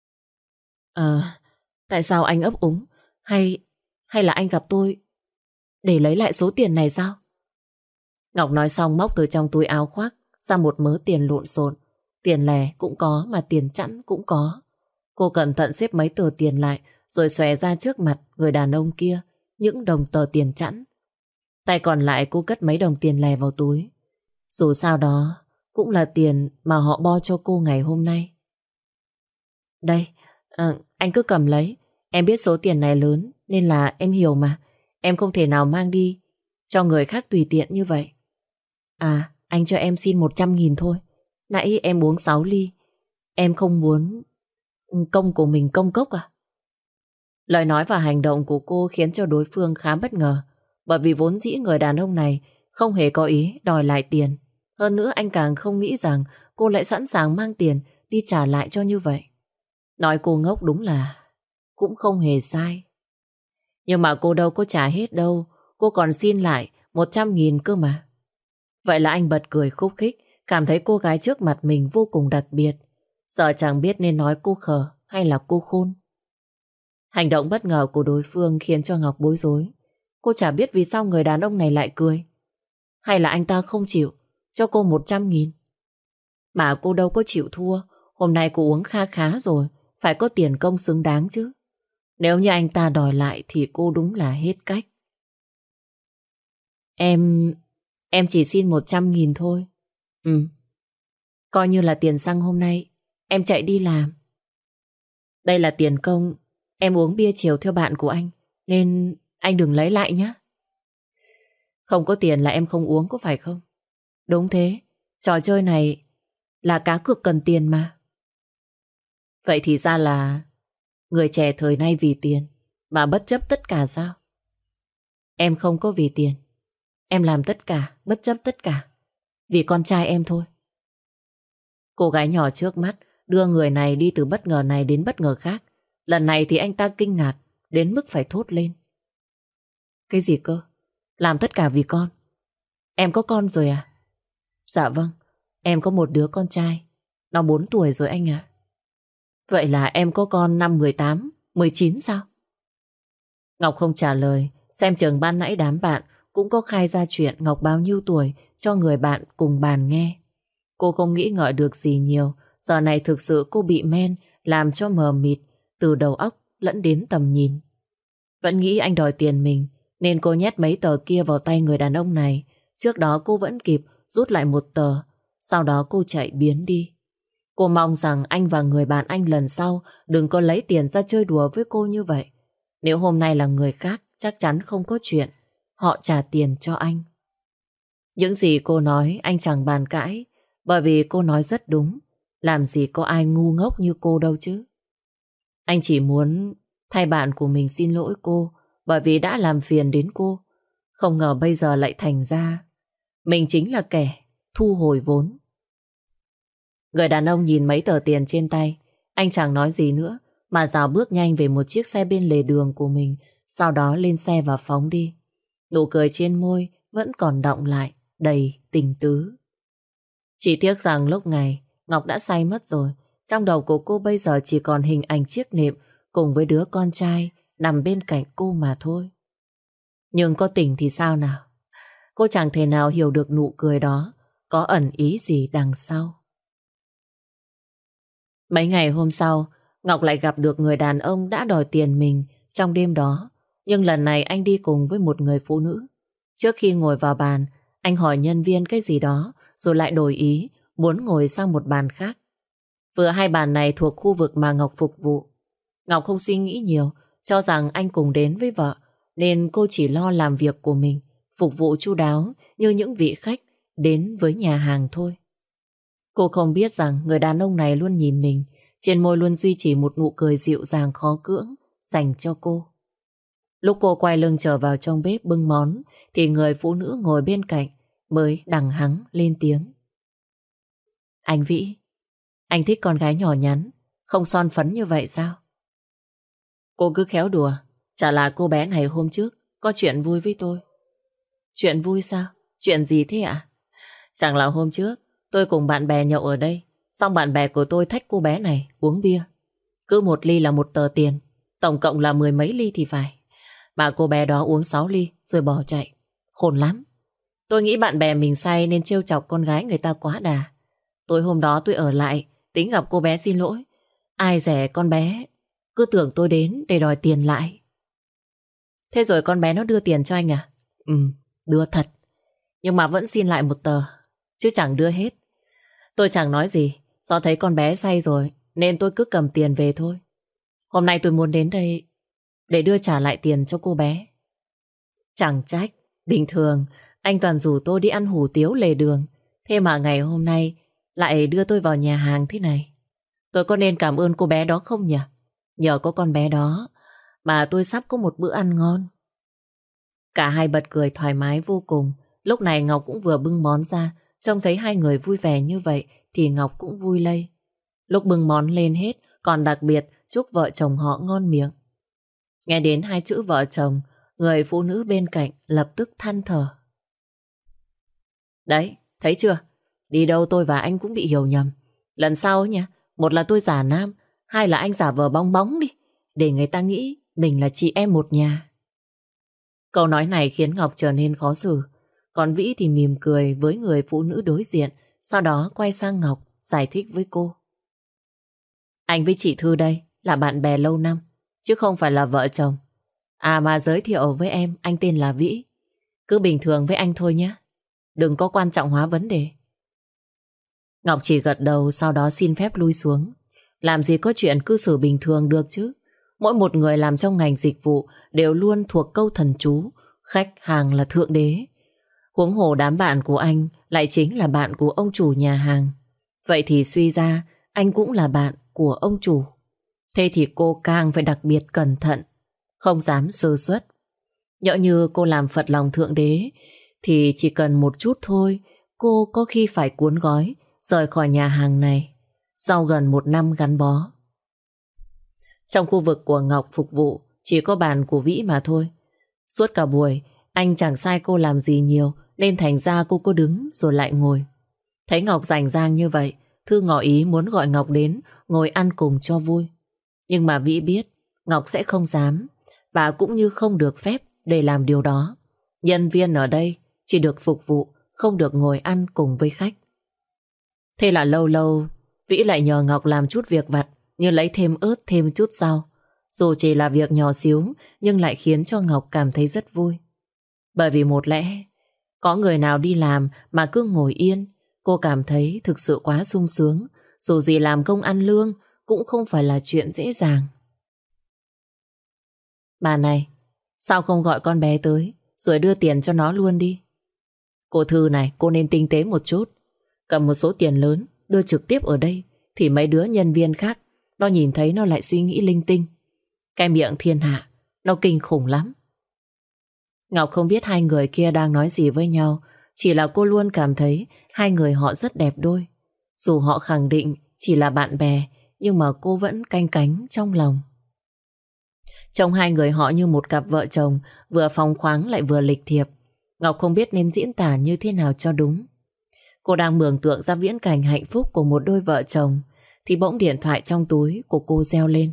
Tại sao anh ấp úng? Hay là anh gặp tôi để lấy lại số tiền này sao? Ngọc nói xong móc từ trong túi áo khoác ra một mớ tiền lộn xộn. Tiền lẻ cũng có mà tiền chẵn cũng có. Cô cẩn thận xếp mấy tờ tiền lại rồi xòe ra trước mặt người đàn ông kia những đồng tờ tiền chẵn. Tay còn lại cô cất mấy đồng tiền lẻ vào túi. Dù sao đó cũng là tiền mà họ bo cho cô ngày hôm nay. Đây, anh cứ cầm lấy. Em biết số tiền này lớn nên là em hiểu mà. Em không thể nào mang đi cho người khác tùy tiện như vậy. À, anh cho em xin 100.000 thôi. Nãy em uống 6 ly. Em không muốn công của mình công cốc à? Lời nói và hành động của cô khiến cho đối phương khá bất ngờ. Bởi vì vốn dĩ người đàn ông này không hề có ý đòi lại tiền. Hơn nữa anh càng không nghĩ rằng cô lại sẵn sàng mang tiền đi trả lại cho như vậy. Nói cô ngốc đúng là cũng không hề sai. Nhưng mà cô đâu có trả hết đâu. Cô còn xin lại 100.000 cơ mà. Vậy là anh bật cười khúc khích, cảm thấy cô gái trước mặt mình vô cùng đặc biệt. Giờ chẳng biết nên nói cô khờ hay là cô khôn. Hành động bất ngờ của đối phương khiến cho Ngọc bối rối. Cô chả biết vì sao người đàn ông này lại cười. Hay là anh ta không chịu cho cô 100.000. Mà cô đâu có chịu thua. Hôm nay cô uống kha khá rồi, phải có tiền công xứng đáng chứ. Nếu như anh ta đòi lại thì cô đúng là hết cách. Em chỉ xin 100.000 thôi. Coi như là tiền xăng hôm nay em chạy đi làm. Đây là tiền công em uống bia chiều theo bạn của anh, nên anh đừng lấy lại nhé. Không có tiền là em không uống có phải không? Đúng thế, trò chơi này là cá cược cần tiền mà. Vậy thì ra là người trẻ thời nay vì tiền mà bất chấp tất cả sao? Em không có vì tiền. Em làm tất cả, bất chấp tất cả vì con trai em thôi. Cô gái nhỏ trước mắt đưa người này đi từ bất ngờ này đến bất ngờ khác. Lần này thì anh ta kinh ngạc đến mức phải thốt lên. Cái gì cơ? Làm tất cả vì con? Em có con rồi à? Dạ vâng, em có một đứa con trai. Nó 4 tuổi rồi anh ạ. Vậy là em có con năm 18, 19 sao? Ngọc không trả lời. Xem chừng ban nãy đám bạn cũng có khai ra chuyện Ngọc bao nhiêu tuổi cho người bạn cùng bàn nghe. Cô không nghĩ ngợi được gì nhiều. Giờ này thực sự cô bị men làm cho mờ mịt từ đầu óc lẫn đến tầm nhìn. Vẫn nghĩ anh đòi tiền mình nên cô nhét mấy tờ kia vào tay người đàn ông này. Trước đó cô vẫn kịp rút lại một tờ. Sau đó cô chạy biến đi. Cô mong rằng anh và người bạn anh lần sau đừng có lấy tiền ra chơi đùa với cô như vậy. Nếu hôm nay là người khác chắc chắn không có chuyện họ trả tiền cho anh. Những gì cô nói anh chẳng bàn cãi, bởi vì cô nói rất đúng. Làm gì có ai ngu ngốc như cô đâu chứ. Anh chỉ muốn thay bạn của mình xin lỗi cô, bởi vì đã làm phiền đến cô. Không ngờ bây giờ lại thành ra mình chính là kẻ thu hồi vốn. Người đàn ông nhìn mấy tờ tiền trên tay, anh chẳng nói gì nữa, mà rảo bước nhanh về một chiếc xe bên lề đường của mình, sau đó lên xe và phóng đi. Nụ cười trên môi vẫn còn đọng lại, đầy tình tứ. Chỉ tiếc rằng lúc này Ngọc đã say mất rồi. Trong đầu của cô bây giờ chỉ còn hình ảnh chiếc nệm cùng với đứa con trai nằm bên cạnh cô mà thôi. Nhưng có tỉnh thì sao nào? Cô chẳng thể nào hiểu được nụ cười đó có ẩn ý gì đằng sau. Mấy ngày hôm sau, Ngọc lại gặp được người đàn ông đã đòi tiền mình trong đêm đó. Nhưng lần này anh đi cùng với một người phụ nữ. Trước khi ngồi vào bàn, anh hỏi nhân viên cái gì đó rồi lại đổi ý, muốn ngồi sang một bàn khác. Vừa hai bàn này thuộc khu vực mà Ngọc phục vụ. Ngọc không suy nghĩ nhiều, cho rằng anh cùng đến với vợ, nên cô chỉ lo làm việc của mình, phục vụ chu đáo như những vị khách đến với nhà hàng thôi. Cô không biết rằng người đàn ông này luôn nhìn mình, trên môi luôn duy trì một nụ cười dịu dàng khó cưỡng dành cho cô. Lúc cô quay lưng trở vào trong bếp bưng món, thì người phụ nữ ngồi bên cạnh mới đằng hắng lên tiếng. Anh Vĩ, anh thích con gái nhỏ nhắn, không son phấn như vậy sao? Cô cứ khéo đùa, chả là cô bé này hôm trước có chuyện vui với tôi. Chuyện vui sao? Chuyện gì thế ạ? Chẳng là hôm trước tôi cùng bạn bè nhậu ở đây, xong bạn bè của tôi thách cô bé này uống bia. Cứ một ly là một tờ tiền, tổng cộng là mười mấy ly thì phải. Mà cô bé đó uống 6 ly rồi bỏ chạy. Khôn lắm. Tôi nghĩ bạn bè mình say nên trêu chọc con gái người ta quá đà. Tối hôm đó tôi ở lại, tính gặp cô bé xin lỗi. Ai dè con bé cứ tưởng tôi đến để đòi tiền lại. Thế rồi con bé nó đưa tiền cho anh à? Ừ, đưa thật. Nhưng mà vẫn xin lại một tờ, chứ chẳng đưa hết. Tôi chẳng nói gì, do thấy con bé say rồi nên tôi cứ cầm tiền về thôi. Hôm nay tôi muốn đến đây để đưa trả lại tiền cho cô bé. Chẳng trách, bình thường anh toàn rủ tôi đi ăn hủ tiếu lề đường, thế mà ngày hôm nay lại đưa tôi vào nhà hàng thế này. Tôi có nên cảm ơn cô bé đó không nhỉ? Nhờ có con bé đó mà tôi sắp có một bữa ăn ngon. Cả hai bật cười thoải mái vô cùng. Lúc này Ngọc cũng vừa bưng món ra, trông thấy hai người vui vẻ như vậy thì Ngọc cũng vui lây. Lúc bưng món lên hết, còn đặc biệt chúc vợ chồng họ ngon miệng. Nghe đến hai chữ vợ chồng, người phụ nữ bên cạnh lập tức than thở. Đấy, thấy chưa? Đi đâu tôi và anh cũng bị hiểu nhầm. Lần sau nha, một là tôi giả nam, hai là anh giả vờ bong bóng đi, để người ta nghĩ mình là chị em một nhà. Câu nói này khiến Ngọc trở nên khó xử. Còn Vĩ thì mỉm cười với người phụ nữ đối diện, sau đó quay sang Ngọc giải thích với cô. Anh với chị Thư đây là bạn bè lâu năm, chứ không phải là vợ chồng. À mà giới thiệu với em, anh tên là Vĩ. Cứ bình thường với anh thôi nhé, đừng có quan trọng hóa vấn đề. Ngọc chỉ gật đầu, sau đó xin phép lui xuống. Làm gì có chuyện cư xử bình thường được chứ. Mỗi một người làm trong ngành dịch vụ đều luôn thuộc câu thần chú, khách hàng là thượng đế. Huống hồ đám bạn của anh lại chính là bạn của ông chủ nhà hàng. Vậy thì suy ra anh cũng là bạn của ông chủ. Thế thì cô càng phải đặc biệt cẩn thận, không dám sơ suất. Nhỡ như cô làm phật lòng thượng đế thì chỉ cần một chút thôi, cô có khi phải cuốn gói rời khỏi nhà hàng này sau gần 1 năm gắn bó. Trong khu vực của Ngọc phục vụ chỉ có bàn của Vĩ mà thôi. Suốt cả buổi anh chẳng sai cô làm gì nhiều, nên thành ra cô cứ đứng rồi lại ngồi. Thấy Ngọc rảnh rang như vậy, Thư ngỏ ý muốn gọi Ngọc đến ngồi ăn cùng cho vui. Nhưng mà Vĩ biết Ngọc sẽ không dám, và cũng như không được phép để làm điều đó. Nhân viên ở đây chỉ được phục vụ, không được ngồi ăn cùng với khách. Thế là lâu lâu Vĩ lại nhờ Ngọc làm chút việc vặt, như lấy thêm ớt, thêm chút rau. Dù chỉ là việc nhỏ xíu, nhưng lại khiến cho Ngọc cảm thấy rất vui. Bởi vì một lẽ có người nào đi làm mà cứ ngồi yên, cô cảm thấy thực sự quá sung sướng. Dù gì làm công ăn lương cũng không phải là chuyện dễ dàng. Bà này, sao không gọi con bé tới rồi đưa tiền cho nó luôn đi? Cô Thư này, cô nên tinh tế một chút. Cầm một số tiền lớn đưa trực tiếp ở đây thì mấy đứa nhân viên khác nó nhìn thấy nó lại suy nghĩ linh tinh. Cái miệng thiên hạ nó kinh khủng lắm. Ngọc không biết hai người kia đang nói gì với nhau, chỉ là cô luôn cảm thấy hai người họ rất đẹp đôi. Dù họ khẳng định chỉ là bạn bè, nhưng mà cô vẫn canh cánh trong lòng. Trông hai người họ như một cặp vợ chồng, vừa phóng khoáng lại vừa lịch thiệp. Ngọc không biết nên diễn tả như thế nào cho đúng. Cô đang mường tượng ra viễn cảnh hạnh phúc của một đôi vợ chồng, thì bỗng điện thoại trong túi của cô reo lên.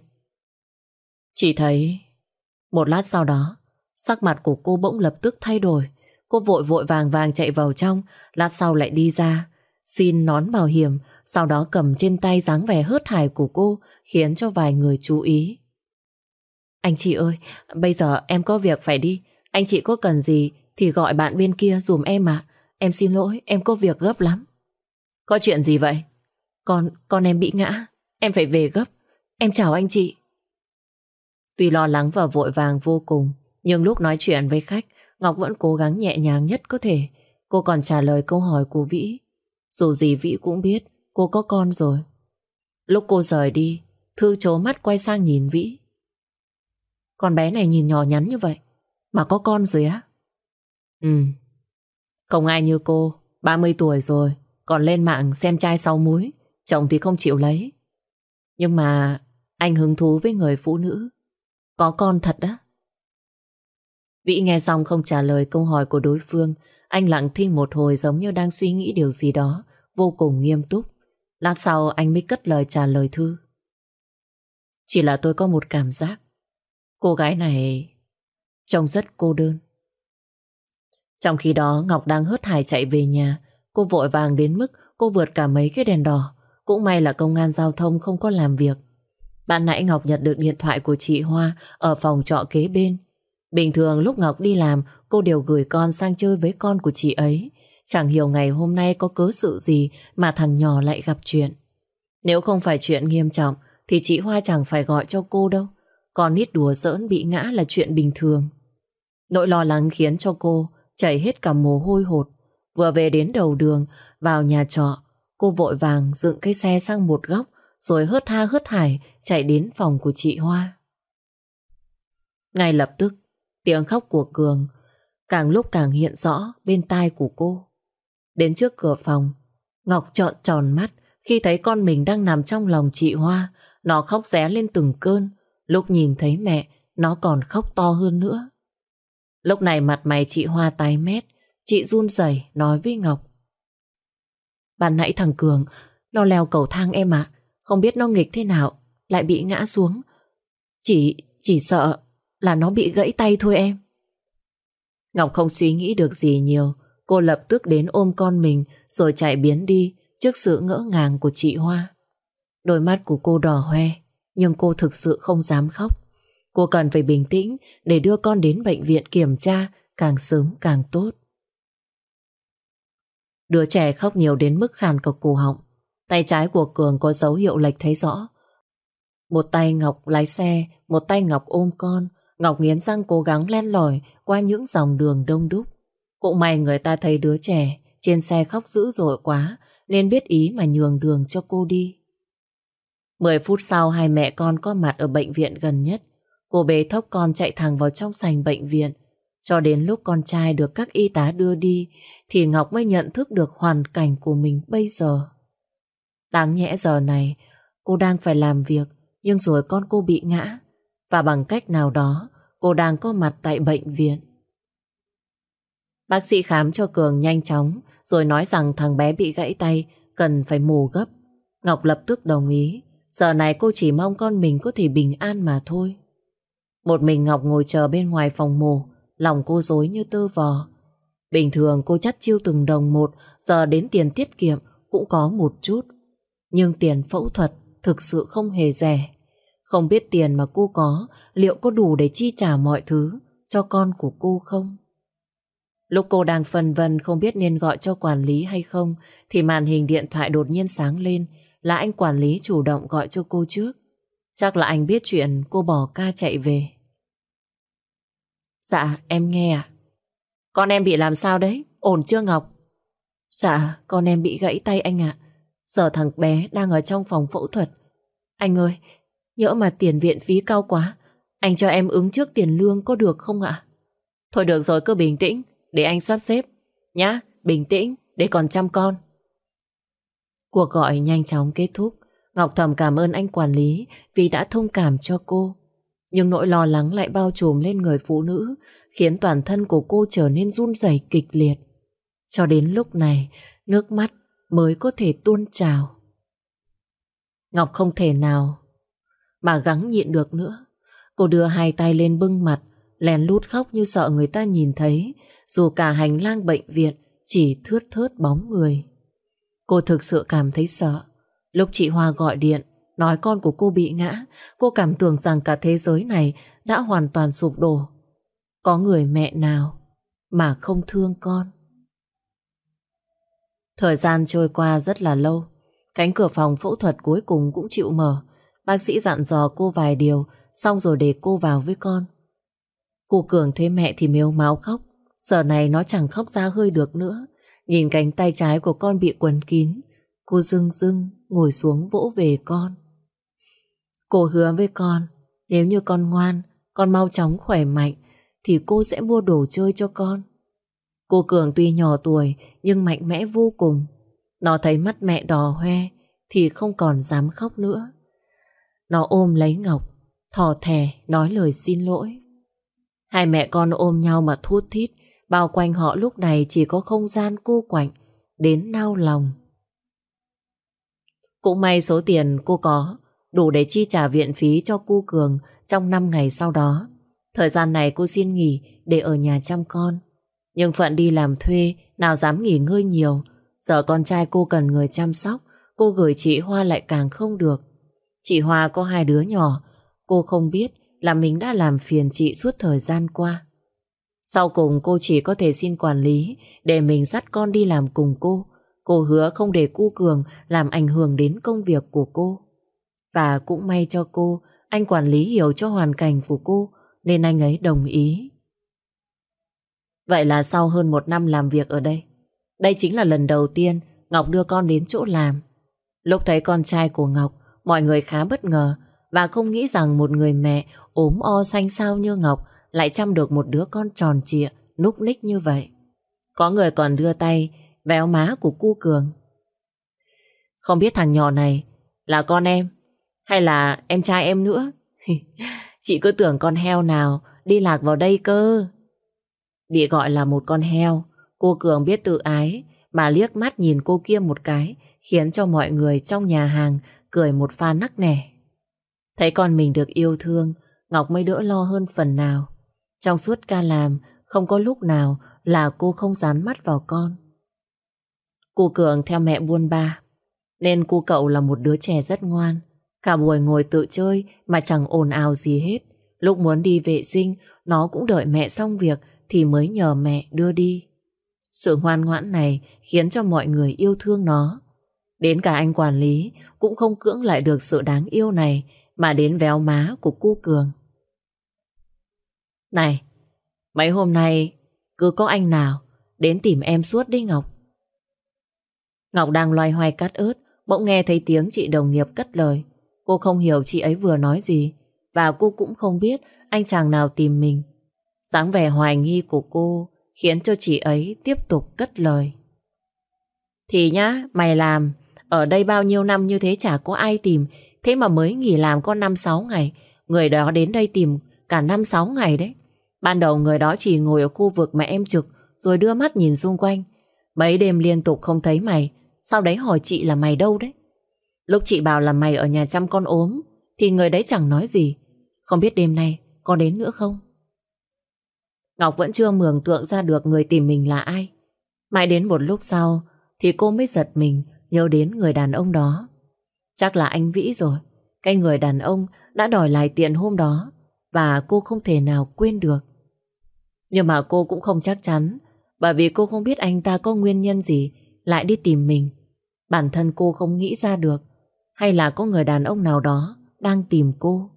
Chỉ thấy một lát sau đó, sắc mặt của cô bỗng lập tức thay đổi. Cô vội vội vàng vàng chạy vào trong, lát sau lại đi ra, xin nón bảo hiểm, sau đó cầm trên tay dáng vẻ hớt hải của cô, khiến cho vài người chú ý. Anh chị ơi, bây giờ em có việc phải đi. Anh chị có cần gì thì gọi bạn bên kia dùm em ạ. Em xin lỗi, em có việc gấp lắm. Có chuyện gì vậy? Con em bị ngã, em phải về gấp. Em chào anh chị. Tuy lo lắng và vội vàng vô cùng, nhưng lúc nói chuyện với khách, Ngọc vẫn cố gắng nhẹ nhàng nhất có thể. Cô còn trả lời câu hỏi của Vĩ. Dù gì Vĩ cũng biết cô có con rồi. Lúc cô rời đi, Thư trố mắt quay sang nhìn Vĩ. Con bé này nhìn nhỏ nhắn như vậy mà có con rồi á? Ừ. Không ai như cô, 30 tuổi rồi, còn lên mạng xem trai sáu múi, chồng thì không chịu lấy. Nhưng mà anh hứng thú với người phụ nữ có con thật á. Vĩ nghe xong không trả lời câu hỏi của đối phương. Anh lặng thinh một hồi giống như đang suy nghĩ điều gì đó vô cùng nghiêm túc. Lát sau anh mới cất lời trả lời Thư. Chỉ là tôi có một cảm giác cô gái này trông rất cô đơn. Trong khi đó Ngọc đang hớt hải chạy về nhà. Cô vội vàng đến mức cô vượt cả mấy cái đèn đỏ. Cũng may là công an giao thông không có làm việc. Ban nãy Ngọc nhận được điện thoại của chị Hoa ở phòng trọ kế bên. Bình thường lúc Ngọc đi làm, cô đều gửi con sang chơi với con của chị ấy. Chẳng hiểu ngày hôm nay có cớ sự gì mà thằng nhỏ lại gặp chuyện. Nếu không phải chuyện nghiêm trọng thì chị Hoa chẳng phải gọi cho cô đâu. Con nít đùa giỡn bị ngã là chuyện bình thường. Nỗi lo lắng khiến cho cô chảy hết cả mồ hôi hột. Vừa về đến đầu đường, vào nhà trọ, cô vội vàng dựng cái xe sang một góc, rồi hớt ha hớt hải chạy đến phòng của chị Hoa. Ngay lập tức, tiếng khóc của Cường càng lúc càng hiện rõ bên tai của cô. Đến trước cửa phòng, Ngọc trợn tròn mắt khi thấy con mình đang nằm trong lòng chị Hoa. Nó khóc ré lên từng cơn. Lúc nhìn thấy mẹ, nó còn khóc to hơn nữa. Lúc này mặt mày chị Hoa tái mét. Chị run rẩy nói với Ngọc. Ban nãy thằng Cường nó leo cầu thang em ạ. Không biết nó nghịch thế nào lại bị ngã xuống. Chỉ sợ là nó bị gãy tay thôi em. Ngọc không suy nghĩ được gì nhiều. Cô lập tức đến ôm con mình rồi chạy biến đi trước sự ngỡ ngàng của chị Hoa. Đôi mắt của cô đỏ hoe, nhưng cô thực sự không dám khóc. Cô cần phải bình tĩnh để đưa con đến bệnh viện kiểm tra càng sớm càng tốt. Đứa trẻ khóc nhiều đến mức khàn cả cổ họng. Tay trái của Cường có dấu hiệu lệch thấy rõ. Một tay Ngọc lái xe, một tay Ngọc ôm con. Ngọc nghiến răng cố gắng len lỏi qua những dòng đường đông đúc. Cũng may người ta thấy đứa trẻ trên xe khóc dữ dội quá nên biết ý mà nhường đường cho cô đi. 10 phút sau hai mẹ con có mặt ở bệnh viện gần nhất. Cô bế thốc con chạy thẳng vào trong sảnh bệnh viện. Cho đến lúc con trai được các y tá đưa đi thì Ngọc mới nhận thức được hoàn cảnh của mình bây giờ. Đáng nhẽ giờ này cô đang phải làm việc, nhưng rồi con cô bị ngã và bằng cách nào đó cô đang có mặt tại bệnh viện. Bác sĩ khám cho Cường nhanh chóng rồi nói rằng thằng bé bị gãy tay, cần phải mổ gấp. Ngọc lập tức đồng ý. Giờ này cô chỉ mong con mình có thể bình an mà thôi. Một mình Ngọc ngồi chờ bên ngoài phòng mổ, lòng cô rối như tơ vò. Bình thường cô chắt chiu từng đồng một, giờ đến tiền tiết kiệm cũng có một chút. Nhưng tiền phẫu thuật thực sự không hề rẻ. Không biết tiền mà cô có liệu có đủ để chi trả mọi thứ cho con của cô không? Lúc cô đang phân vân không biết nên gọi cho quản lý hay không thì màn hình điện thoại đột nhiên sáng lên. Là anh quản lý chủ động gọi cho cô trước. Chắc là anh biết chuyện cô bỏ ca chạy về. Dạ em nghe ạ. Con em bị làm sao đấy? ổn chưa Ngọc? Dạ, con em bị gãy tay anh ạ. Giờ thằng bé đang ở trong phòng phẫu thuật. Anh ơi, nhỡ mà tiền viện phí cao quá, anh cho em ứng trước tiền lương có được không ạ? Thôi được rồi, cứ bình tĩnh, để anh sắp xếp. Nhá, bình tĩnh, để còn chăm con. Cuộc gọi nhanh chóng kết thúc. Ngọc thầm cảm ơn anh quản lý vì đã thông cảm cho cô. Nhưng nỗi lo lắng lại bao trùm lên người phụ nữ, khiến toàn thân của cô trở nên run rẩy kịch liệt. Cho đến lúc này, nước mắt mới có thể tuôn trào. Ngọc không thể nào mà gắng nhịn được nữa. Cô đưa hai tay lên bưng mặt, lén lút khóc như sợ người ta nhìn thấy, dù cả hành lang bệnh viện chỉ thướt thớt bóng người. Cô thực sự cảm thấy sợ. Lúc chị Hoa gọi điện nói con của cô bị ngã, cô cảm tưởng rằng cả thế giới này đã hoàn toàn sụp đổ. Có người mẹ nào mà không thương con? Thời gian trôi qua rất là lâu. Cánh cửa phòng phẫu thuật cuối cùng cũng chịu mở. Bác sĩ dặn dò cô vài điều, xong rồi để cô vào với con. Cô Cường thấy mẹ thì mếu máo khóc. Giờ này nó chẳng khóc ra hơi được nữa. Nhìn cánh tay trái của con bị quấn kín, cô dưng dưng ngồi xuống vỗ về con. Cô hứa với con, nếu như con ngoan, con mau chóng khỏe mạnh, thì cô sẽ mua đồ chơi cho con. Cô Cường tuy nhỏ tuổi nhưng mạnh mẽ vô cùng. Nó thấy mắt mẹ đỏ hoe thì không còn dám khóc nữa. Nó ôm lấy Ngọc, thỏ thẻ nói lời xin lỗi. Hai mẹ con ôm nhau mà thút thít. Bao quanh họ lúc này chỉ có không gian cô quạnh đến nao lòng. Cũng may số tiền cô có đủ để chi trả viện phí cho cô Cường trong 5 ngày sau đó. Thời gian này cô xin nghỉ để ở nhà chăm con. Nhưng Phận đi làm thuê, nào dám nghỉ ngơi nhiều. Giờ con trai cô cần người chăm sóc, cô gửi chị Hoa lại càng không được. Chị Hoa có 2 đứa nhỏ, cô không biết là mình đã làm phiền chị suốt thời gian qua. Sau cùng cô chỉ có thể xin quản lý để mình dắt con đi làm cùng cô. Cô hứa không để cô Cường làm ảnh hưởng đến công việc của cô. Và cũng may cho cô, anh quản lý hiểu cho hoàn cảnh của cô nên anh ấy đồng ý. Vậy là sau hơn 1 năm làm việc ở đây, đây chính là lần đầu tiên Ngọc đưa con đến chỗ làm. Lúc thấy con trai của Ngọc, mọi người khá bất ngờ và không nghĩ rằng một người mẹ ốm o xanh xao như Ngọc lại chăm được một đứa con tròn trịa, núc ních như vậy. Có người còn đưa tay véo má của cu Cường. Không biết thằng nhỏ này là con em hay là em trai em nữa. Chị cứ tưởng con heo nào đi lạc vào đây cơ. Bị gọi là một con heo, cô Cường biết tự ái mà liếc mắt nhìn cô kia một cái, khiến cho mọi người trong nhà hàng cười một pha nắc nẻ. Thấy con mình được yêu thương, Ngọc mới đỡ lo hơn phần nào. Trong suốt ca làm, không có lúc nào là cô không dán mắt vào con. Cô Cường theo mẹ buôn ba, nên cô cậu là một đứa trẻ rất ngoan. Cả buổi ngồi tự chơi mà chẳng ồn ào gì hết. Lúc muốn đi vệ sinh, nó cũng đợi mẹ xong việc thì mới nhờ mẹ đưa đi. Sự ngoan ngoãn này khiến cho mọi người yêu thương nó. Đến cả anh quản lý cũng không cưỡng lại được sự đáng yêu này mà đến véo má của cô Cường. Này, mấy hôm nay cứ có anh nào đến tìm em suốt đi Ngọc. Ngọc đang loay hoay cắt ớt, bỗng nghe thấy tiếng chị đồng nghiệp cất lời. Cô không hiểu chị ấy vừa nói gì, và cô cũng không biết anh chàng nào tìm mình. Dáng vẻ hoài nghi của cô khiến cho chị ấy tiếp tục cất lời. Thì nhá, mày làm ở đây bao nhiêu năm như thế chả có ai tìm, thế mà mới nghỉ làm có 5-6 ngày. Người đó đến đây tìm cả 5-6 ngày đấy. Ban đầu người đó chỉ ngồi ở khu vực mà em trực, rồi đưa mắt nhìn xung quanh. Mấy đêm liên tục không thấy mày, sau đấy hỏi chị là mày đâu đấy. Lúc chị bảo là mày ở nhà chăm con ốm thì người đấy chẳng nói gì. Không biết đêm nay có đến nữa không? Ngọc vẫn chưa mường tượng ra được người tìm mình là ai. Mãi đến một lúc sau thì cô mới giật mình nhớ đến người đàn ông đó. Chắc là anh Vĩ rồi. Cái người đàn ông đã đòi lại tiền hôm đó, và cô không thể nào quên được. Nhưng mà cô cũng không chắc chắn, bởi vì cô không biết anh ta có nguyên nhân gì lại đi tìm mình. Bản thân cô không nghĩ ra được, hay là có người đàn ông nào đó đang tìm cô.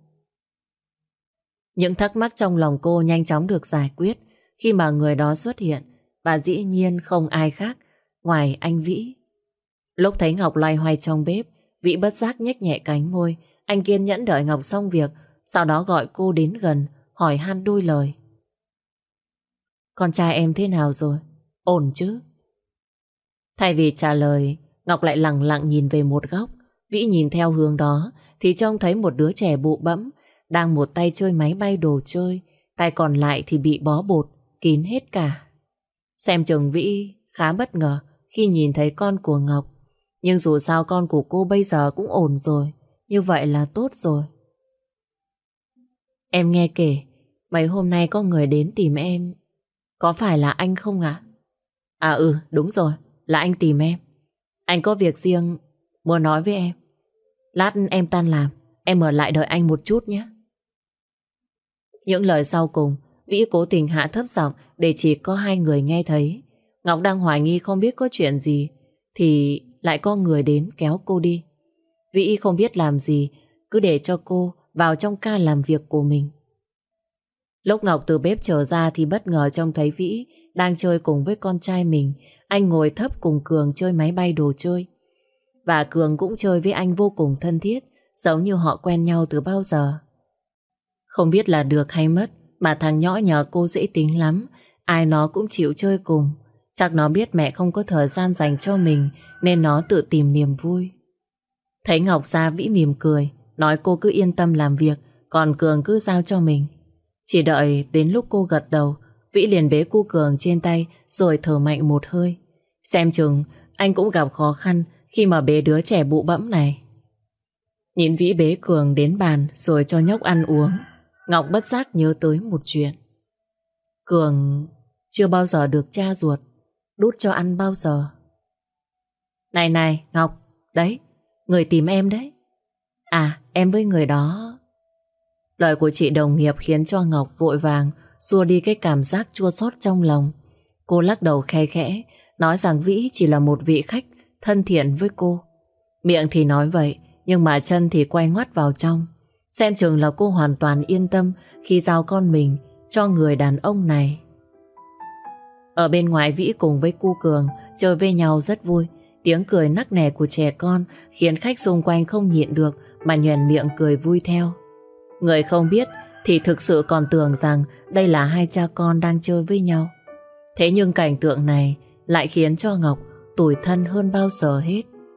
Những thắc mắc trong lòng cô nhanh chóng được giải quyết khi mà người đó xuất hiện. Và dĩ nhiên không ai khác ngoài anh Vĩ. Lúc thấy Ngọc loay hoay trong bếp, Vĩ bất giác nhếch nhẹ cánh môi. Anh kiên nhẫn đợi Ngọc xong việc, sau đó gọi cô đến gần, hỏi han đôi lời. Con trai em thế nào rồi? Ổn chứ? Thay vì trả lời, Ngọc lại lẳng lặng nhìn về một góc. Vĩ nhìn theo hướng đó thì trông thấy một đứa trẻ bụ bẫm đang một tay chơi máy bay đồ chơi, tay còn lại thì bị bó bột kín hết cả. Xem chừng Vĩ khá bất ngờ khi nhìn thấy con của Ngọc. Nhưng dù sao con của cô bây giờ cũng ổn rồi, như vậy là tốt rồi. Em nghe kể mấy hôm nay có người đến tìm em. Có phải là anh không ạ? À đúng rồi, là anh tìm em. Anh có việc riêng muốn nói với em. Lát em tan làm, em ở lại đợi anh một chút nhé. Những lời sau cùng Vĩ cố tình hạ thấp giọng để chỉ có hai người nghe thấy. Ngọc đang hoài nghi không biết có chuyện gì thì lại có người đến kéo cô đi. Vĩ không biết làm gì, cứ để cho cô vào trong ca làm việc của mình. Lúc Ngọc từ bếp trở ra thì bất ngờ trông thấy Vĩ đang chơi cùng với con trai mình. Anh ngồi thấp cùng Cường chơi máy bay đồ chơi. Và Cường cũng chơi với anh vô cùng thân thiết, giống như họ quen nhau từ bao giờ. Không biết là được hay mất mà thằng nhỏ nhờ cô dễ tính lắm. Ai nó cũng chịu chơi cùng. Chắc nó biết mẹ không có thời gian dành cho mình nên nó tự tìm niềm vui. Thấy Ngọc ra, Vĩ mỉm cười, nói cô cứ yên tâm làm việc, còn Cường cứ giao cho mình. Chỉ đợi đến lúc cô gật đầu, Vĩ liền bế cu Cường trên tay rồi thở mạnh một hơi. Xem chừng anh cũng gặp khó khăn khi mà bế đứa trẻ bụ bẫm này. Nhìn Vĩ bế Cường đến bàn rồi cho nhóc ăn uống, Ngọc bất giác nhớ tới một chuyện. Cường chưa bao giờ được cha ruột đút cho ăn bao giờ. Này Ngọc, đấy, người tìm em đấy. À, em với người đó. Lời của chị đồng nghiệp khiến cho Ngọc vội vàng xua đi cái cảm giác chua xót trong lòng. Cô lắc đầu khe khẽ, nói rằng Vĩ chỉ là một vị khách thân thiện với cô. Miệng thì nói vậy, nhưng mà chân thì quay ngoắt vào trong. Xem chừng là cô hoàn toàn yên tâm khi giao con mình cho người đàn ông này. Ở bên ngoài, Vĩ cùng với cu Cường chơi với nhau rất vui. Tiếng cười nắc nẻ của trẻ con khiến khách xung quanh không nhịn được mà nhoẻn miệng cười vui theo. Người không biết thì thực sự còn tưởng rằng đây là hai cha con đang chơi với nhau. Thế nhưng cảnh tượng này lại khiến cho Ngọc tủi thân hơn bao giờ hết.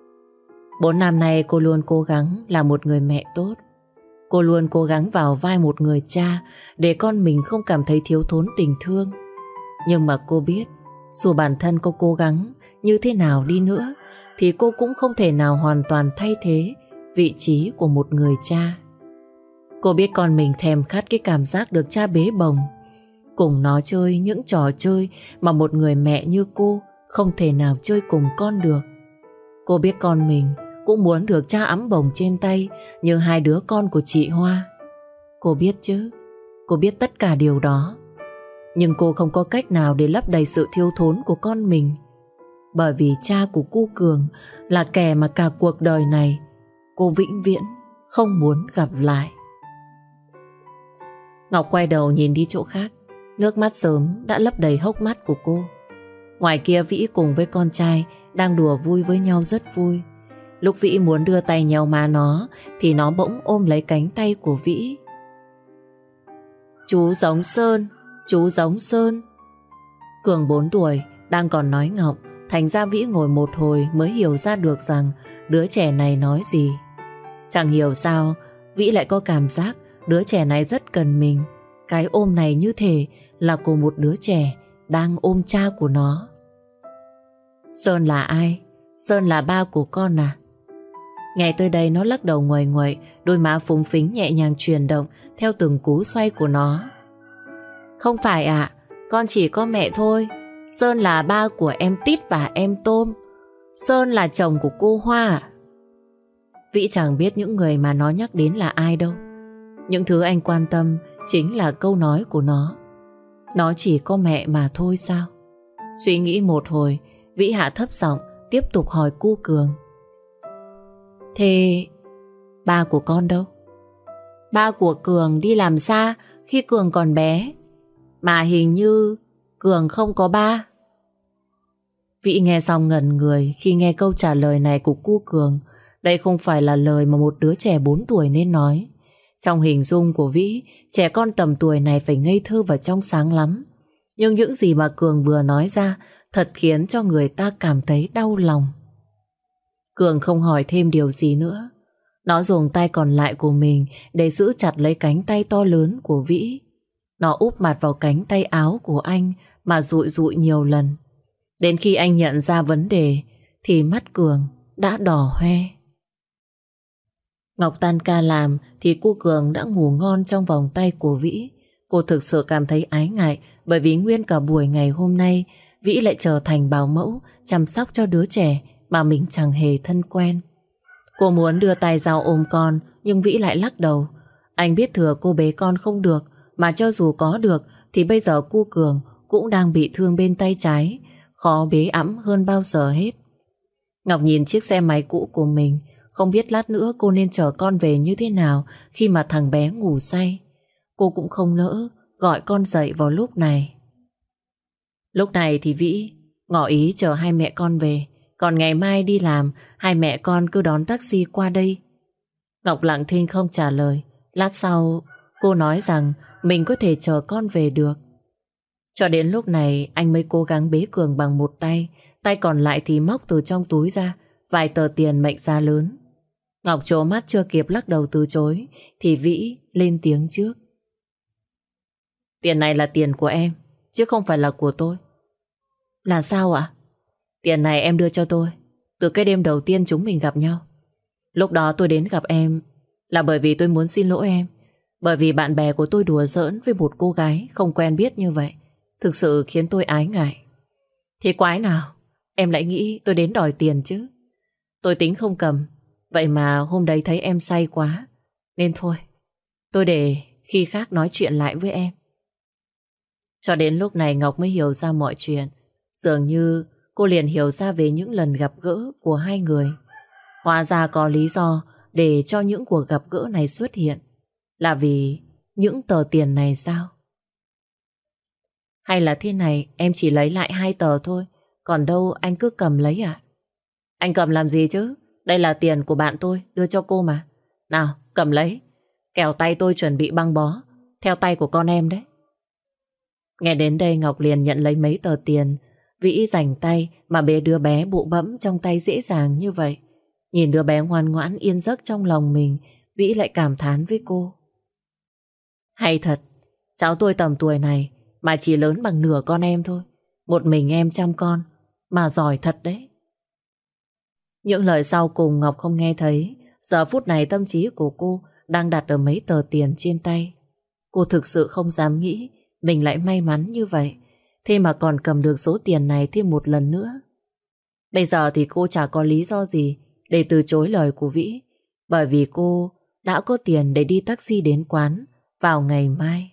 4 năm nay cô luôn cố gắng là một người mẹ tốt. Cô luôn cố gắng vào vai một người cha để con mình không cảm thấy thiếu thốn tình thương. Nhưng mà cô biết, dù bản thân cô cố gắng như thế nào đi nữa thì cô cũng không thể nào hoàn toàn thay thế vị trí của một người cha. Cô biết con mình thèm khát cái cảm giác được cha bế bồng, cùng nó chơi những trò chơi mà một người mẹ như cô không thể nào chơi cùng con được. Cô biết con mình cũng muốn được cha ẵm bồng trên tay như hai đứa con của chị Hoa. Cô biết chứ, cô biết tất cả điều đó. Nhưng cô không có cách nào để lấp đầy sự thiếu thốn của con mình. Bởi vì cha của cu Cường là kẻ mà cả cuộc đời này cô vĩnh viễn không muốn gặp lại. Ngọc quay đầu nhìn đi chỗ khác. Nước mắt sớm đã lấp đầy hốc mắt của cô. Ngoài kia, Vĩ cùng với con trai đang đùa vui với nhau rất vui. Lúc Vĩ muốn đưa tay nhéo má nó thì nó bỗng ôm lấy cánh tay của Vĩ. Chú giống Sơn, chú giống Sơn. Cường 4 tuổi đang còn nói ngọng, thành ra Vĩ ngồi một hồi mới hiểu ra được rằng đứa trẻ này nói gì. Chẳng hiểu sao Vĩ lại có cảm giác đứa trẻ này rất cần mình. Cái ôm này như thể là của một đứa trẻ đang ôm cha của nó. Sơn là ai? Sơn là ba của con à? Nghe tới đây nó lắc đầu nguầy nguậy, đôi má phúng phính nhẹ nhàng chuyển động theo từng cú xoay của nó. Không phải ạ, con chỉ có mẹ thôi. Sơn là ba của em Tít và em Tôm. Sơn là chồng của cô Hoa à? Vĩ chẳng biết những người mà nó nhắc đến là ai đâu. Những thứ anh quan tâm chính là câu nói của nó. Nó chỉ có mẹ mà thôi sao? Suy nghĩ một hồi, Vĩ hạ thấp giọng tiếp tục hỏi cu Cường. Thế ba của con đâu? Ba của Cường đi làm xa khi Cường còn bé. Mà hình như Cường không có ba. Vĩ nghe xong ngẩn người khi nghe câu trả lời này của cu Cường. Đây không phải là lời mà một đứa trẻ 4 tuổi nên nói. Trong hình dung của Vĩ, trẻ con tầm tuổi này phải ngây thơ và trong sáng lắm. Nhưng những gì mà Cường vừa nói ra thật khiến cho người ta cảm thấy đau lòng. Cường không hỏi thêm điều gì nữa. Nó dùng tay còn lại của mình để giữ chặt lấy cánh tay to lớn của Vĩ. Nó úp mặt vào cánh tay áo của anh mà dụi dụi nhiều lần. Đến khi anh nhận ra vấn đề thì mắt Cường đã đỏ hoe. Ngọc tan ca làm thì cô Cường đã ngủ ngon trong vòng tay của Vĩ. Cô thực sự cảm thấy ái ngại bởi vì nguyên cả buổi ngày hôm nay Vĩ lại trở thành bảo mẫu chăm sóc cho đứa trẻ mà mình chẳng hề thân quen. Cô muốn đưa tay ra ôm con nhưng Vĩ lại lắc đầu. Anh biết thừa cô bế con không được, mà cho dù có được thì bây giờ cô Cường cũng đang bị thương bên tay trái, khó bế ẵm hơn bao giờ hết. Ngọc nhìn chiếc xe máy cũ của mình, không biết lát nữa cô nên chở con về như thế nào khi mà thằng bé ngủ say. Cô cũng không nỡ gọi con dậy vào lúc này. Lúc này thì Vĩ ngỏ ý chờ hai mẹ con về, còn ngày mai đi làm hai mẹ con cứ đón taxi qua đây. Ngọc lặng thinh không trả lời. Lát sau cô nói rằng mình có thể chờ con về được. Cho đến lúc này anh mới cố gắng bế Cường bằng một tay, tay còn lại thì móc từ trong túi ra vài tờ tiền mệnh giá lớn. Ngọc trố mắt chưa kịp lắc đầu từ chối thì Vĩ lên tiếng trước. Tiền này là tiền của em, chứ không phải là của tôi. Là sao ạ? Tiền này em đưa cho tôi từ cái đêm đầu tiên chúng mình gặp nhau. Lúc đó tôi đến gặp em là bởi vì tôi muốn xin lỗi em, bởi vì bạn bè của tôi đùa giỡn với một cô gái không quen biết như vậy thực sự khiến tôi ái ngại. Thì quái nào em lại nghĩ tôi đến đòi tiền chứ? Tôi tính không cầm, vậy mà hôm đấy thấy em say quá nên thôi, tôi để khi khác nói chuyện lại với em. Cho đến lúc này Ngọc mới hiểu ra mọi chuyện. Dường như cô liền hiểu ra về những lần gặp gỡ của hai người. Hóa ra có lý do để cho những cuộc gặp gỡ này xuất hiện là vì những tờ tiền này sao? Hay là thế này, em chỉ lấy lại 2 tờ thôi, còn đâu anh cứ cầm lấy à? Anh cầm làm gì chứ? Đây là tiền của bạn tôi đưa cho cô mà. Nào, cầm lấy, kẻo tay tôi chuẩn bị băng bó theo tay của con em đấy. Nghe đến đây Ngọc liền nhận lấy mấy tờ tiền. Vĩ rảnh tay mà bế đứa bé bụ bẫm trong tay dễ dàng như vậy. Nhìn đứa bé ngoan ngoãn yên giấc trong lòng mình, Vĩ lại cảm thán với cô. Hay thật, cháu tôi tầm tuổi này mà chỉ lớn bằng nửa con em thôi. Một mình em chăm con mà giỏi thật đấy. Những lời sau cùng Ngọc không nghe thấy. Giờ phút này tâm trí của cô đang đặt ở mấy tờ tiền trên tay. Cô thực sự không dám nghĩ mình lại may mắn như vậy, thế mà còn cầm được số tiền này thêm một lần nữa. Bây giờ thì cô chả có lý do gì để từ chối lời của Vĩ, bởi vì cô đã có tiền để đi taxi đến quán vào ngày mai.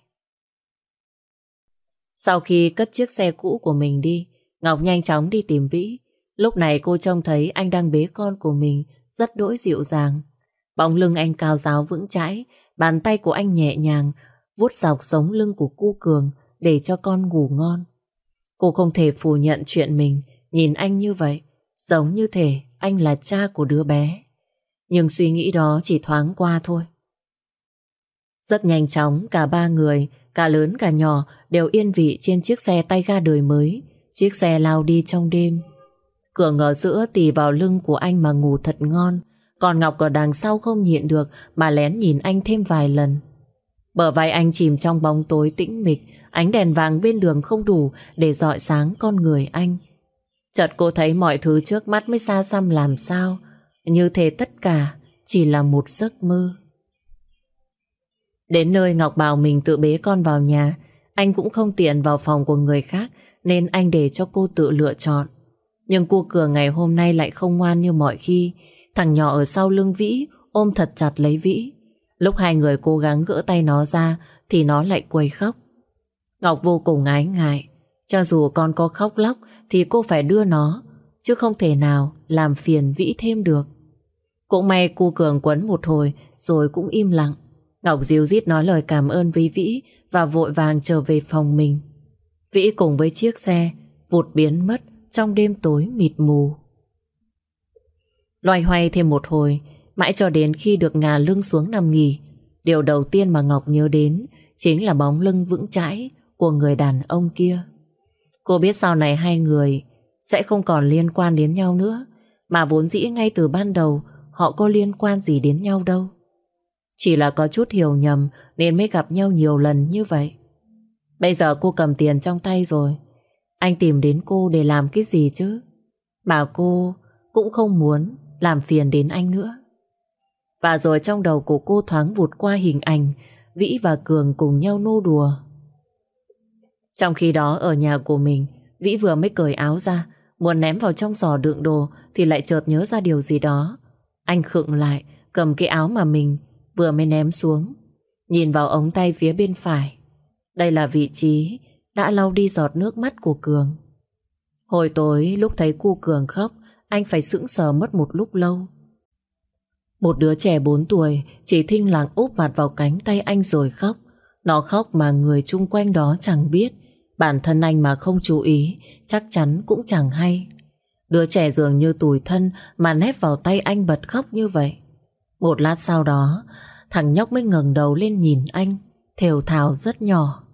Sau khi cất chiếc xe cũ của mình đi, Ngọc nhanh chóng đi tìm Vĩ. Lúc này cô trông thấy anh đang bế con của mình rất đỗi dịu dàng. Bóng lưng anh cao ráo vững chãi, bàn tay của anh nhẹ nhàng vuốt dọc sống lưng của cu Cường để cho con ngủ ngon. Cô không thể phủ nhận chuyện mình nhìn anh như vậy, giống như thể anh là cha của đứa bé. Nhưng suy nghĩ đó chỉ thoáng qua thôi. Rất nhanh chóng cả ba người, cả lớn cả nhỏ đều yên vị trên chiếc xe tay ga đời mới. Chiếc xe lao đi trong đêm. Cường ở giữa tì vào lưng của anh mà ngủ thật ngon, còn Ngọc ở đằng sau không nhịn được mà lén nhìn anh thêm vài lần. Bờ vai anh chìm trong bóng tối tĩnh mịch, ánh đèn vàng bên đường không đủ để rọi sáng con người anh. Chợt cô thấy mọi thứ trước mắt mới xa xăm làm sao, như thể tất cả chỉ là một giấc mơ. Đến nơi Ngọc bảo mình tự bế con vào nhà. Anh cũng không tiện vào phòng của người khác nên anh để cho cô tự lựa chọn. Nhưng cô Cường ngày hôm nay lại không ngoan như mọi khi. Thằng nhỏ ở sau lưng Vĩ ôm thật chặt lấy Vĩ. Lúc hai người cố gắng gỡ tay nó ra thì nó lại quấy khóc. Ngọc vô cùng ái ngại. Cho dù con có khóc lóc thì cô phải đưa nó, chứ không thể nào làm phiền Vĩ thêm được. Cũng may cô Cường quấn một hồi rồi cũng im lặng. Ngọc díu dít nói lời cảm ơn với Vĩ và vội vàng trở về phòng mình. Vĩ cùng với chiếc xe vụt biến mất trong đêm tối mịt mù. Loay hoay thêm một hồi, mãi cho đến khi được ngả lưng xuống nằm nghỉ, điều đầu tiên mà Ngọc nhớ đến chính là bóng lưng vững chãi của người đàn ông kia. Cô biết sau này hai người sẽ không còn liên quan đến nhau nữa, mà vốn dĩ ngay từ ban đầu họ có liên quan gì đến nhau đâu. Chỉ là có chút hiểu nhầm nên mới gặp nhau nhiều lần như vậy. Bây giờ cô cầm tiền trong tay rồi, anh tìm đến cô để làm cái gì chứ? Mà cô cũng không muốn làm phiền đến anh nữa. Và rồi trong đầu của cô thoáng vụt qua hình ảnh Vĩ và Cường cùng nhau nô đùa. Trong khi đó ở nhà của mình, Vĩ vừa mới cởi áo ra, muốn ném vào trong giỏ đựng đồ thì lại chợt nhớ ra điều gì đó. Anh khựng lại, cầm cái áo mà mình vừa mới ném xuống, nhìn vào ống tay phía bên phải. Đây là vị trí đã lau đi giọt nước mắt của Cường. Hồi tối lúc thấy cu Cường khóc, anh phải sững sờ mất một lúc lâu. Một đứa trẻ 4 tuổi chỉ thinh lặng úp mặt vào cánh tay anh rồi khóc. Nó khóc mà người chung quanh đó chẳng biết. Bản thân anh mà không chú ý chắc chắn cũng chẳng hay. Đứa trẻ dường như tủi thân mà nép vào tay anh bật khóc như vậy. Một lát sau đó, thằng nhóc mới ngẩng đầu lên nhìn anh, thều thào rất nhỏ.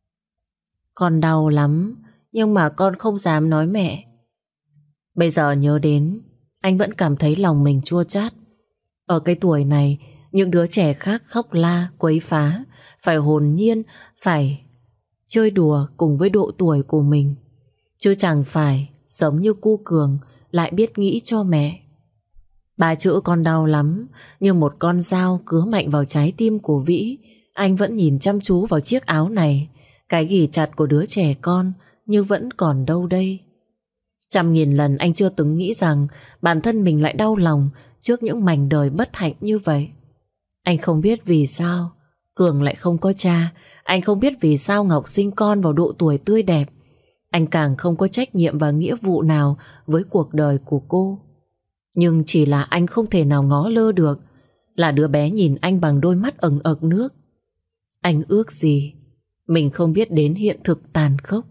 Con đau lắm, nhưng mà con không dám nói mẹ. Bây giờ nhớ đến, anh vẫn cảm thấy lòng mình chua chát. Ở cái tuổi này, những đứa trẻ khác khóc la, quấy phá, phải hồn nhiên, phải chơi đùa cùng với độ tuổi của mình. Chứ chẳng phải giống như cu Cường lại biết nghĩ cho mẹ. Ba chữ con đau lắm, như một con dao cứa mạnh vào trái tim của Vĩ. Anh vẫn nhìn chăm chú vào chiếc áo này. Cái ghì chặt của đứa trẻ con như vẫn còn đâu đây. Trăm nghìn lần anh chưa từng nghĩ rằng bản thân mình lại đau lòng trước những mảnh đời bất hạnh như vậy. Anh không biết vì sao Cường lại không có cha. Anh không biết vì sao Ngọc sinh con vào độ tuổi tươi đẹp. Anh càng không có trách nhiệm và nghĩa vụ nào với cuộc đời của cô. Nhưng chỉ là anh không thể nào ngó lơ được là đứa bé nhìn anh bằng đôi mắt ẩn ực nước. Anh ước gì mình không biết đến hiện thực tàn khốc.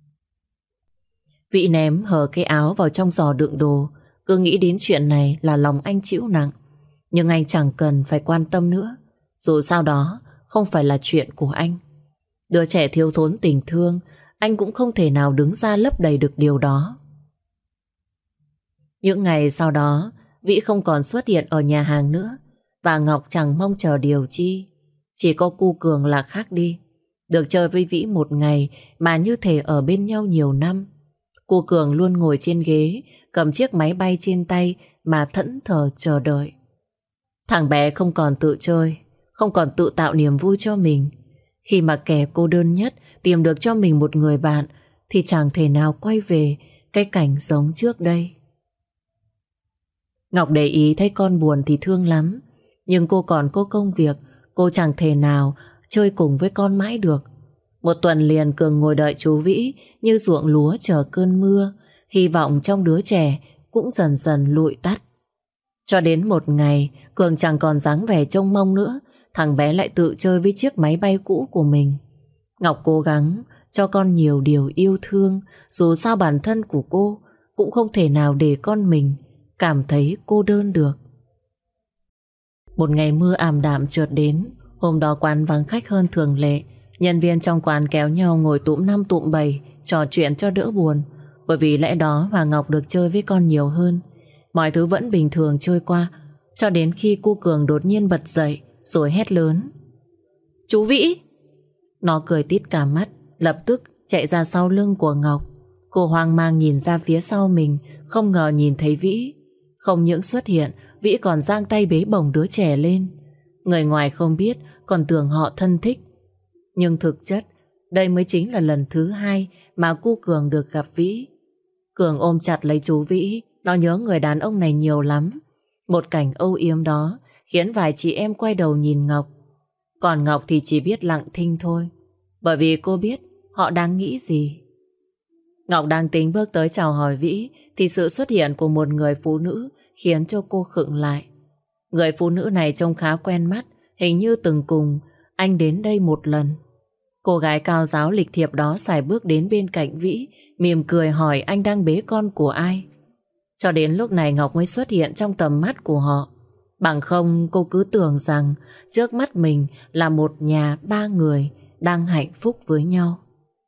Vĩ ném hở cái áo vào trong giỏ đựng đồ. Cứ nghĩ đến chuyện này là lòng anh chịu nặng. Nhưng anh chẳng cần phải quan tâm nữa. Dù sao đó không phải là chuyện của anh. Đứa trẻ thiếu thốn tình thương, anh cũng không thể nào đứng ra lấp đầy được điều đó. Những ngày sau đó, Vĩ không còn xuất hiện ở nhà hàng nữa. Và Ngọc chẳng mong chờ điều chi. Chỉ có cu Cường là khác đi. Được chơi với Vĩ một ngày mà như thể ở bên nhau nhiều năm. Cu Cường luôn ngồi trên ghế, cầm chiếc máy bay trên tay mà thẫn thờ chờ đợi. Thằng bé không còn tự chơi, không còn tự tạo niềm vui cho mình. Khi mà kẻ cô đơn nhất tìm được cho mình một người bạn thì chẳng thể nào quay về cái cảnh giống trước đây. Ngọc để ý thấy con buồn thì thương lắm. Nhưng cô còn có công việc, cô chẳng thể nào chơi cùng với con mãi được. Một tuần liền Cường ngồi đợi chú Vĩ như ruộng lúa chờ cơn mưa. Hy vọng trong đứa trẻ cũng dần dần lụi tắt. Cho đến một ngày Cường chẳng còn dáng vẻ trông mong nữa. Thằng bé lại tự chơi với chiếc máy bay cũ của mình. Ngọc cố gắng cho con nhiều điều yêu thương. Dù sao bản thân của cô cũng không thể nào để con mình cảm thấy cô đơn được. Một ngày mưa ảm đạm chợt đến. Hôm đó quán vắng khách hơn thường lệ. Nhân viên trong quán kéo nhau ngồi tụm năm tụm bảy, trò chuyện cho đỡ buồn. Bởi vì lẽ đó mà Ngọc được chơi với con nhiều hơn. Mọi thứ vẫn bình thường trôi qua, cho đến khi cu Cường đột nhiên bật dậy rồi hét lớn: "Chú Vĩ!" Nó cười tít cả mắt, lập tức chạy ra sau lưng của Ngọc. Cô hoang mang nhìn ra phía sau mình, không ngờ nhìn thấy Vĩ. Không những xuất hiện, Vĩ còn giang tay bế bổng đứa trẻ lên. Người ngoài không biết, còn tưởng họ thân thích. Nhưng thực chất, đây mới chính là lần thứ hai mà cu Cường được gặp Vĩ. Cường ôm chặt lấy chú Vĩ, nó nhớ người đàn ông này nhiều lắm. Một cảnh âu yếm đó khiến vài chị em quay đầu nhìn Ngọc. Còn Ngọc thì chỉ biết lặng thinh thôi, bởi vì cô biết họ đang nghĩ gì. Ngọc đang tính bước tới chào hỏi Vĩ thì sự xuất hiện của một người phụ nữ khiến cho cô khựng lại. Người phụ nữ này trông khá quen mắt, hình như từng cùng anh đến đây một lần. Cô gái cao giáo lịch thiệp đó sải bước đến bên cạnh Vĩ, mỉm cười hỏi anh đang bế con của ai. Cho đến lúc này Ngọc mới xuất hiện trong tầm mắt của họ. Bằng không cô cứ tưởng rằng trước mắt mình là một nhà ba người đang hạnh phúc với nhau.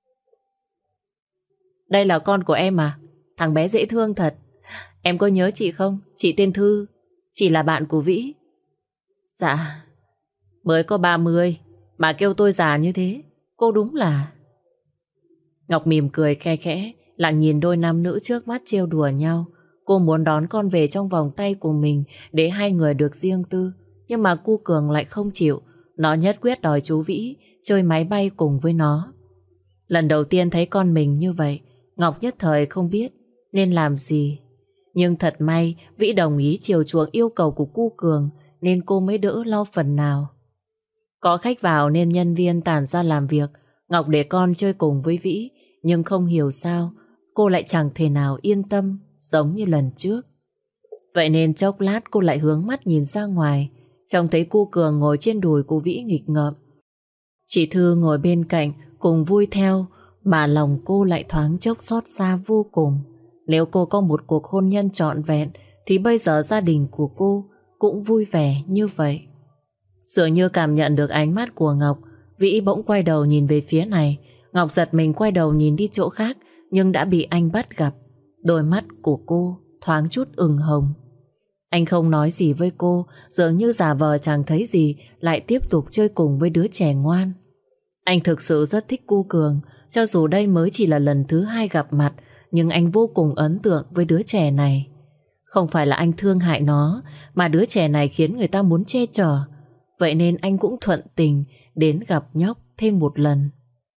Đây là con của em à? Thằng bé dễ thương thật. Em có nhớ chị không? Chị tên Thư. Chị là bạn của Vĩ. Dạ. Mới có 30 mà kêu tôi già như thế. Cô đúng là... Ngọc mỉm cười khe khẽ, lặng nhìn đôi nam nữ trước mắt trêu đùa nhau. Cô muốn đón con về trong vòng tay của mình để hai người được riêng tư. Nhưng mà cu Cường lại không chịu. Nó nhất quyết đòi chú Vĩ chơi máy bay cùng với nó. Lần đầu tiên thấy con mình như vậy, Ngọc nhất thời không biết nên làm gì. Nhưng thật may Vĩ đồng ý chiều chuộng yêu cầu của cu Cường nên cô mới đỡ lo phần nào. Có khách vào nên nhân viên tản ra làm việc. Ngọc để con chơi cùng với Vĩ, nhưng không hiểu sao cô lại chẳng thể nào yên tâm giống như lần trước. Vậy nên chốc lát cô lại hướng mắt nhìn ra ngoài, trông thấy cu Cường ngồi trên đùi của Vĩ nghịch ngợm. Chị Thư ngồi bên cạnh cùng vui theo, mà lòng cô lại thoáng chốc xót xa vô cùng. Nếu cô có một cuộc hôn nhân trọn vẹn thì bây giờ gia đình của cô cũng vui vẻ như vậy. Dường như cảm nhận được ánh mắt của Ngọc, Vĩ bỗng quay đầu nhìn về phía này. Ngọc giật mình quay đầu nhìn đi chỗ khác, nhưng đã bị anh bắt gặp. Đôi mắt của cô thoáng chút ửng hồng. Anh không nói gì với cô, dường như giả vờ chẳng thấy gì, lại tiếp tục chơi cùng với đứa trẻ ngoan. Anh thực sự rất thích cu Cường, cho dù đây mới chỉ là lần thứ 2 gặp mặt, nhưng anh vô cùng ấn tượng với đứa trẻ này. Không phải là anh thương hại nó, mà đứa trẻ này khiến người ta muốn che chở. Vậy nên anh cũng thuận tình đến gặp nhóc thêm một lần.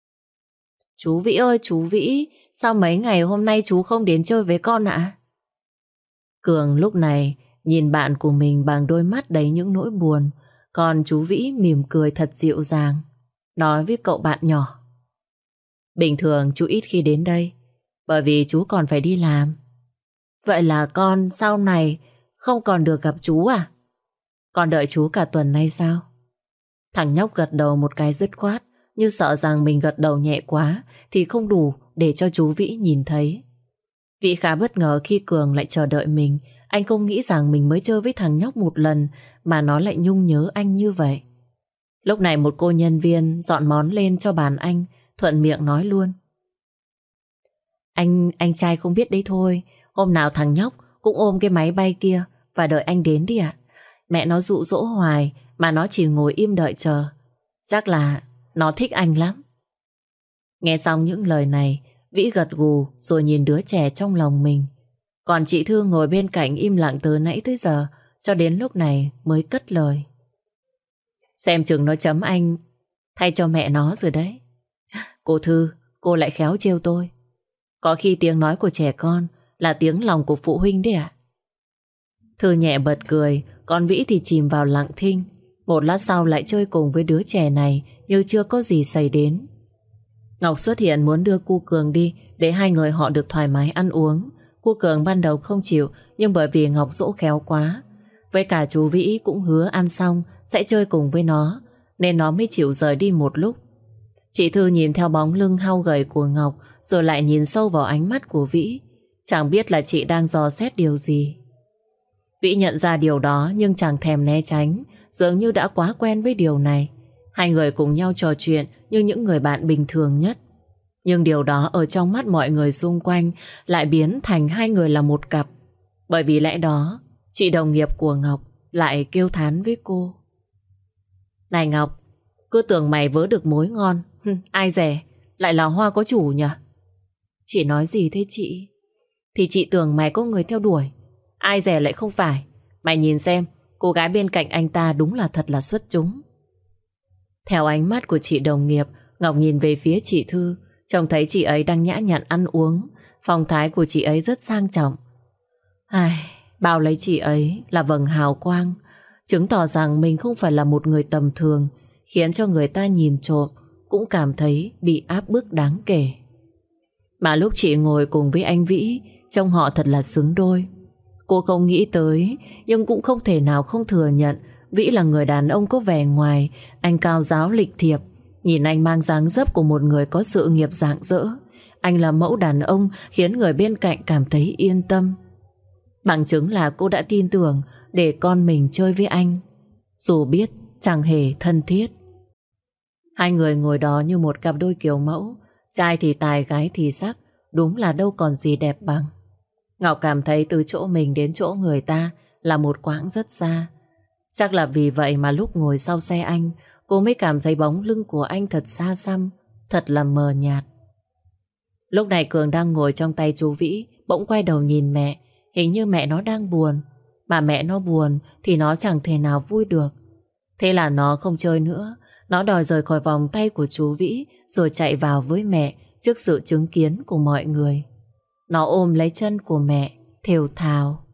Chú Vĩ ơi chú Vĩ, sao mấy ngày hôm nay chú không đến chơi với con ạ? Cường lúc này nhìn bạn của mình bằng đôi mắt đầy những nỗi buồn, còn chú Vĩ mỉm cười thật dịu dàng, nói với cậu bạn nhỏ. Bình thường chú ít khi đến đây, bởi vì chú còn phải đi làm. Vậy là con sau này không còn được gặp chú à? Con đợi chú cả tuần nay sao? Thằng nhóc gật đầu một cái dứt khoát, như sợ rằng mình gật đầu nhẹ quá thì không đủ để cho chú Vĩ nhìn thấy. Vĩ khá bất ngờ khi Cường lại chờ đợi mình. Anh không nghĩ rằng mình mới chơi với thằng nhóc một lần mà nó lại nhung nhớ anh như vậy. Lúc này một cô nhân viên dọn món lên cho bàn anh, thuận miệng nói luôn. Anh trai không biết đấy thôi, hôm nào thằng nhóc cũng ôm cái máy bay kia và đợi anh đến đi ạ. Mẹ nó dụ dỗ hoài mà nó chỉ ngồi im đợi chờ. Chắc là nó thích anh lắm. Nghe xong những lời này, Vĩ gật gù rồi nhìn đứa trẻ trong lòng mình. Còn chị Thư ngồi bên cạnh im lặng từ nãy tới giờ, cho đến lúc này mới cất lời. Xem chừng nó chấm anh thay cho mẹ nó rồi đấy. Cô Thư, cô lại khéo trêu tôi. Có khi tiếng nói của trẻ con là tiếng lòng của phụ huynh đấy ạ. Thư nhẹ bật cười, còn Vĩ thì chìm vào lặng thinh. Một lát sau lại chơi cùng với đứa trẻ này như chưa có gì xảy đến. Ngọc xuất hiện muốn đưa cu Cường đi để hai người họ được thoải mái ăn uống. Cu Cường ban đầu không chịu, nhưng bởi vì Ngọc dỗ khéo quá, với cả chú Vĩ cũng hứa ăn xong sẽ chơi cùng với nó, nên nó mới chịu rời đi một lúc. Chị Thư nhìn theo bóng lưng hao gầy của Ngọc, rồi lại nhìn sâu vào ánh mắt của Vĩ. Chẳng biết là chị đang dò xét điều gì. Vĩ nhận ra điều đó nhưng chẳng thèm né tránh, dường như đã quá quen với điều này. Hai người cùng nhau trò chuyện như những người bạn bình thường nhất. Nhưng điều đó ở trong mắt mọi người xung quanh lại biến thành hai người là một cặp. Bởi vì lẽ đó, chị đồng nghiệp của Ngọc lại kêu thán với cô. Này Ngọc, cứ tưởng mày vớ được mối ngon, ai dè lại là hoa có chủ nhỉ? Chị nói gì thế chị? Thì chị tưởng mày có người theo đuổi, ai dè lại không phải. Mày nhìn xem, cô gái bên cạnh anh ta đúng là thật là xuất chúng. Theo ánh mắt của chị đồng nghiệp, Ngọc nhìn về phía chị Thư, trông thấy chị ấy đang nhã nhặn ăn uống. Phong thái của chị ấy rất sang trọng. Bao lấy chị ấy là vầng hào quang, chứng tỏ rằng mình không phải là một người tầm thường, khiến cho người ta nhìn trộm cũng cảm thấy bị áp bức đáng kể. Mà lúc chị ngồi cùng với anh Vĩ, trông họ thật là xứng đôi. Cô không nghĩ tới, nhưng cũng không thể nào không thừa nhận Vĩ là người đàn ông có vẻ ngoài, anh cao giáo lịch thiệp, Nhìn anh mang dáng dấp của một người có sự nghiệp rạng rỡ. Anh là mẫu đàn ông khiến người bên cạnh cảm thấy yên tâm. Bằng chứng là cô đã tin tưởng để con mình chơi với anh, dù biết chẳng hề thân thiết. Hai người ngồi đó như một cặp đôi kiểu mẫu, trai thì tài, gái thì sắc, đúng là đâu còn gì đẹp bằng. Ngọc cảm thấy từ chỗ mình đến chỗ người ta là một quãng rất xa. Chắc là vì vậy mà lúc ngồi sau xe anh, cô mới cảm thấy bóng lưng của anh thật xa xăm, thật là mờ nhạt. Lúc này Cường đang ngồi trong tay chú Vĩ, bỗng quay đầu nhìn mẹ. Hình như mẹ nó đang buồn. Mà mẹ nó buồn thì nó chẳng thể nào vui được. Thế là nó không chơi nữa. Nó đòi rời khỏi vòng tay của chú Vĩ, rồi chạy vào với mẹ trước sự chứng kiến của mọi người. Nó ôm lấy chân của mẹ, thều thào: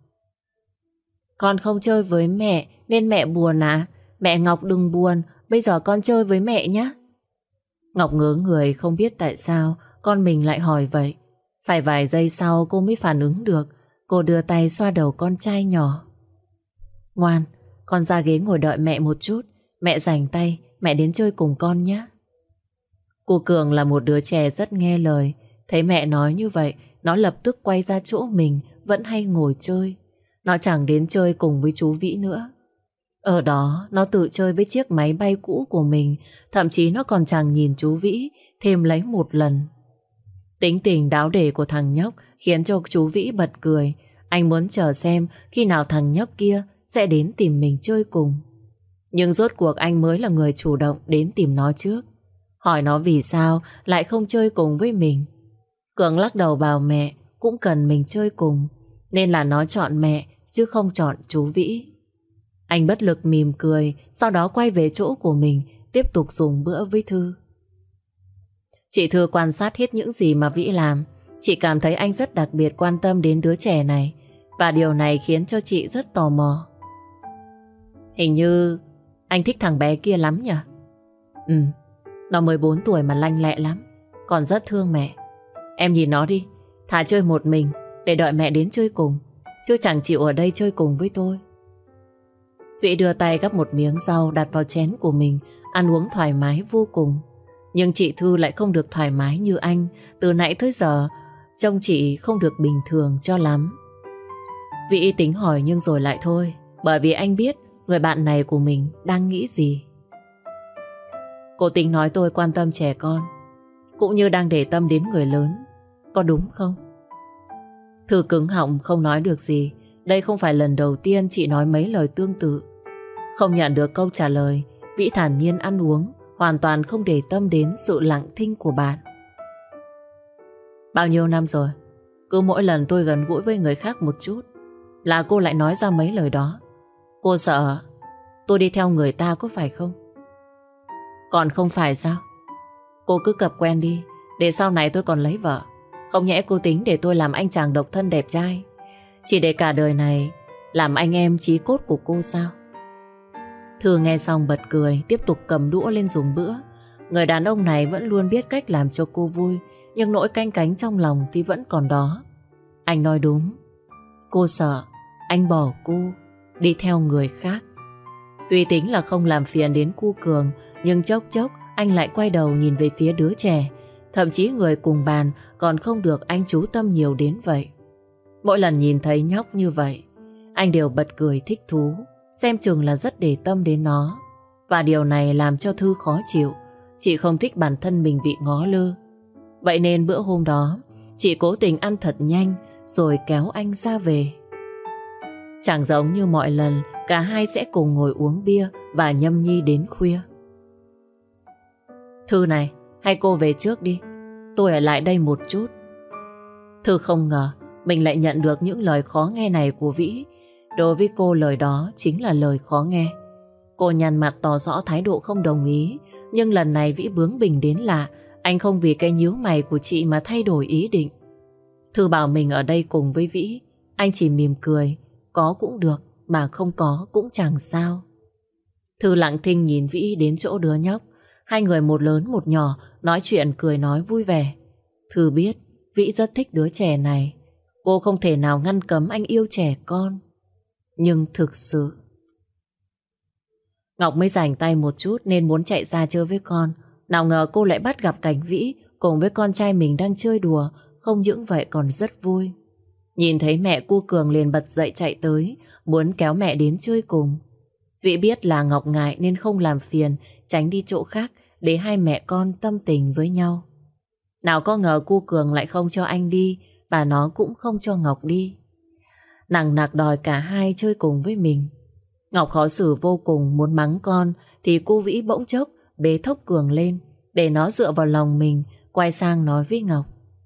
"Con không chơi với mẹ nên mẹ buồn à? Mẹ Ngọc đừng buồn, bây giờ con chơi với mẹ nhé." Ngọc ngớ người không biết tại sao con mình lại hỏi vậy. Phải vài giây sau cô mới phản ứng được. Cô đưa tay xoa đầu con trai nhỏ. "Ngoan, con ra ghế ngồi đợi mẹ một chút. Mẹ rảnh tay, mẹ đến chơi cùng con nhé." Cô Cường là một đứa trẻ rất nghe lời. Thấy mẹ nói như vậy, nó lập tức quay ra chỗ mình vẫn hay ngồi chơi. Nó chẳng đến chơi cùng với chú Vĩ nữa. Ở đó, nó tự chơi với chiếc máy bay cũ của mình. Thậm chí nó còn chẳng nhìn chú Vĩ thêm lấy một lần. Tính tình đáo để của thằng nhóc khiến cho chú Vĩ bật cười. Anh muốn chờ xem khi nào thằng nhóc kia sẽ đến tìm mình chơi cùng. Nhưng rốt cuộc anh mới là người chủ động đến tìm nó trước. Hỏi nó vì sao lại không chơi cùng với mình. Cường lắc đầu bảo mẹ cũng cần mình chơi cùng, nên là nó chọn mẹ chứ không chọn chú Vĩ. Anh bất lực mỉm cười, sau đó quay về chỗ của mình, tiếp tục dùng bữa với Thư. Chị Thư quan sát hết những gì mà Vĩ làm. Chị cảm thấy anh rất đặc biệt quan tâm đến đứa trẻ này, và điều này khiến cho chị rất tò mò. "Hình như anh thích thằng bé kia lắm nhỉ?" "Ừ, nó mới 4 tuổi mà lanh lẹ lắm, còn rất thương mẹ. Em nhìn nó đi, thà chơi một mình để đợi mẹ đến chơi cùng, chứ chẳng chịu ở đây chơi cùng với tôi." Vĩ đưa tay gắp một miếng rau đặt vào chén của mình, ăn uống thoải mái vô cùng. Nhưng chị Thư lại không được thoải mái như anh. Từ nãy tới giờ trông chị không được bình thường cho lắm. Vĩ tính hỏi nhưng rồi lại thôi, bởi vì anh biết người bạn này của mình đang nghĩ gì. "Cô tính nói tôi quan tâm trẻ con, cũng như đang để tâm đến người lớn, có đúng không?" Thư cứng họng không nói được gì. Đây không phải lần đầu tiên chị nói mấy lời tương tự. Không nhận được câu trả lời, Vĩ thản nhiên ăn uống, hoàn toàn không để tâm đến sự lặng thinh của bạn. "Bao nhiêu năm rồi, cứ mỗi lần tôi gần gũi với người khác một chút là cô lại nói ra mấy lời đó. Cô sợ tôi đi theo người ta có phải không?" "Còn không phải sao? Cô cứ cập quen đi, để sau này tôi còn lấy vợ. Không nhẽ cô tính để tôi làm anh chàng độc thân đẹp trai, chỉ để cả đời này làm anh em chí cốt của cô sao?" Thư nghe xong bật cười, tiếp tục cầm đũa lên dùng bữa. Người đàn ông này vẫn luôn biết cách làm cho cô vui, nhưng nỗi canh cánh trong lòng thì vẫn còn đó. Anh nói đúng. Cô sợ anh bỏ cô đi theo người khác. Tuy tính là không làm phiền đến cu Cường, nhưng chốc chốc anh lại quay đầu nhìn về phía đứa trẻ. Thậm chí người cùng bàn còn không được anh chú tâm nhiều đến vậy. Mỗi lần nhìn thấy nhóc như vậy, anh đều bật cười thích thú, xem chừng là rất để tâm đến nó. Và điều này làm cho Thư khó chịu. Chị không thích bản thân mình bị ngó lơ. Vậy nên bữa hôm đó chị cố tình ăn thật nhanh rồi kéo anh ra về. Chẳng giống như mọi lần, cả hai sẽ cùng ngồi uống bia và nhâm nhi đến khuya. "Thư này, hay cô về trước đi, tôi ở lại đây một chút." Thư không ngờ mình lại nhận được những lời khó nghe này của Vĩ. Đối với cô, lời đó chính là lời khó nghe. Cô nhăn mặt tỏ rõ thái độ không đồng ý. Nhưng lần này Vĩ bướng bỉnh đến lạ. Anh không vì cái nhíu mày của chị mà thay đổi ý định. Thư bảo mình ở đây cùng với Vĩ. Anh chỉ mỉm cười. Có cũng được, mà không có cũng chẳng sao. Thư lặng thinh nhìn Vĩ đến chỗ đứa nhóc. Hai người một lớn một nhỏ nói chuyện cười nói vui vẻ. Thư biết Vĩ rất thích đứa trẻ này. Cô không thể nào ngăn cấm anh yêu trẻ con. Nhưng thực sự Ngọc mới rảnh tay một chút nên muốn chạy ra chơi với con. Nào ngờ cô lại bắt gặp cảnh Vĩ cùng với con trai mình đang chơi đùa, không những vậy còn rất vui. Nhìn thấy mẹ cu Cường liền bật dậy chạy tới, muốn kéo mẹ đến chơi cùng. Vĩ biết là Ngọc ngại nên không làm phiền, tránh đi chỗ khác để hai mẹ con tâm tình với nhau. Nào có ngờ cu Cường lại không cho anh đi, và nó cũng không cho Ngọc đi. Nằng nặc đòi cả hai chơi cùng với mình. Ngọc khó xử vô cùng, muốn mắng con thì cô Vĩ bỗng chốc bế thốc Cường lên để nó dựa vào lòng mình, quay sang nói với Ngọc: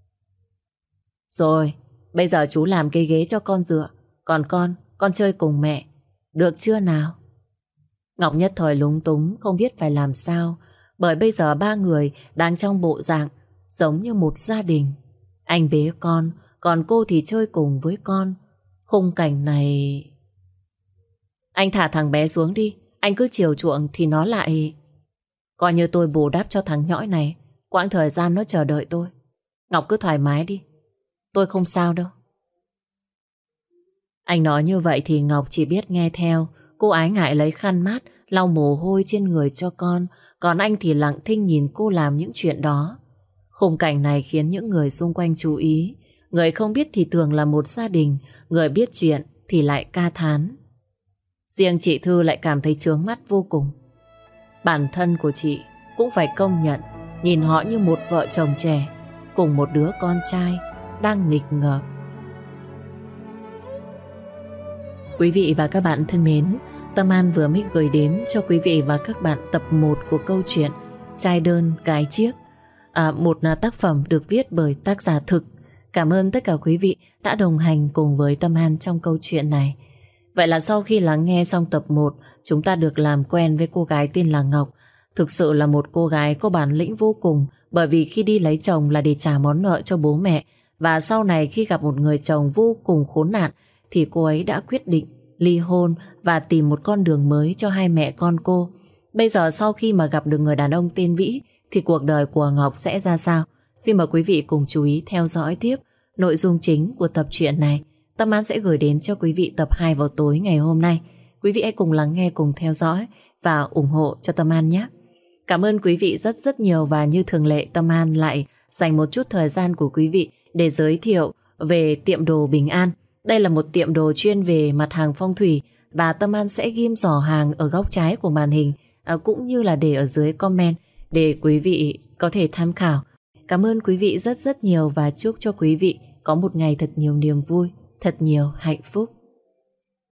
Rồi, bây giờ chú làm cái ghế cho con dựa, còn con chơi cùng mẹ, được chưa nào? Ngọc nhất thời lúng túng, không biết phải làm sao, bởi bây giờ ba người đang trong bộ dạng giống như một gia đình. Anh bế con, còn cô thì chơi cùng với con. Khung cảnh này... Anh thả thằng bé xuống đi, anh cứ chiều chuộng thì nó lại... Coi như tôi bù đắp cho thằng nhõi này quãng thời gian nó chờ đợi tôi. Ngọc cứ thoải mái đi, tôi không sao đâu. Anh nói như vậy thì Ngọc chỉ biết nghe theo. Cô ái ngại lấy khăn mát lau mồ hôi trên người cho con, còn anh thì lặng thinh nhìn cô làm những chuyện đó. Khung cảnh này khiến những người xung quanh chú ý. Người không biết thì tưởng là một gia đình, người biết chuyện thì lại ca thán. Riêng chị Thư lại cảm thấy chướng mắt vô cùng. Bản thân của chị cũng phải công nhận, nhìn họ như một vợ chồng trẻ cùng một đứa con trai đang nghịch ngợm. Quý vị và các bạn thân mến, Tâm An vừa mới gửi đến cho quý vị và các bạn tập 1 của câu chuyện Trai đơn gái chiếc, một tác phẩm được viết bởi tác giả Thực. Cảm ơn tất cả quý vị đã đồng hành cùng với Tâm An trong câu chuyện này. Vậy là sau khi lắng nghe xong tập 1, chúng ta được làm quen với cô gái tên là Ngọc. Thực sự là một cô gái có bản lĩnh vô cùng, bởi vì khi đi lấy chồng là để trả món nợ cho bố mẹ, và sau này khi gặp một người chồng vô cùng khốn nạn thì cô ấy đã quyết định ly hôn và tìm một con đường mới cho hai mẹ con cô. Bây giờ sau khi mà gặp được người đàn ông tên Vĩ thì cuộc đời của Ngọc sẽ ra sao? Xin mời quý vị cùng chú ý theo dõi tiếp nội dung chính của tập truyện này. Tâm An sẽ gửi đến cho quý vị tập 2 vào tối ngày hôm nay. Quý vị hãy cùng lắng nghe, cùng theo dõi và ủng hộ cho Tâm An nhé. Cảm ơn quý vị rất rất nhiều, và như thường lệ Tâm An lại dành một chút thời gian của quý vị để giới thiệu về tiệm đồ Bình An. Đây là một tiệm đồ chuyên về mặt hàng phong thủy, và Tâm An sẽ ghim giỏ hàng ở góc trái của màn hình, cũng như là để ở dưới comment để quý vị có thể tham khảo. Cảm ơn quý vị rất rất nhiều, và chúc cho quý vị có một ngày thật nhiều niềm vui, thật nhiều hạnh phúc.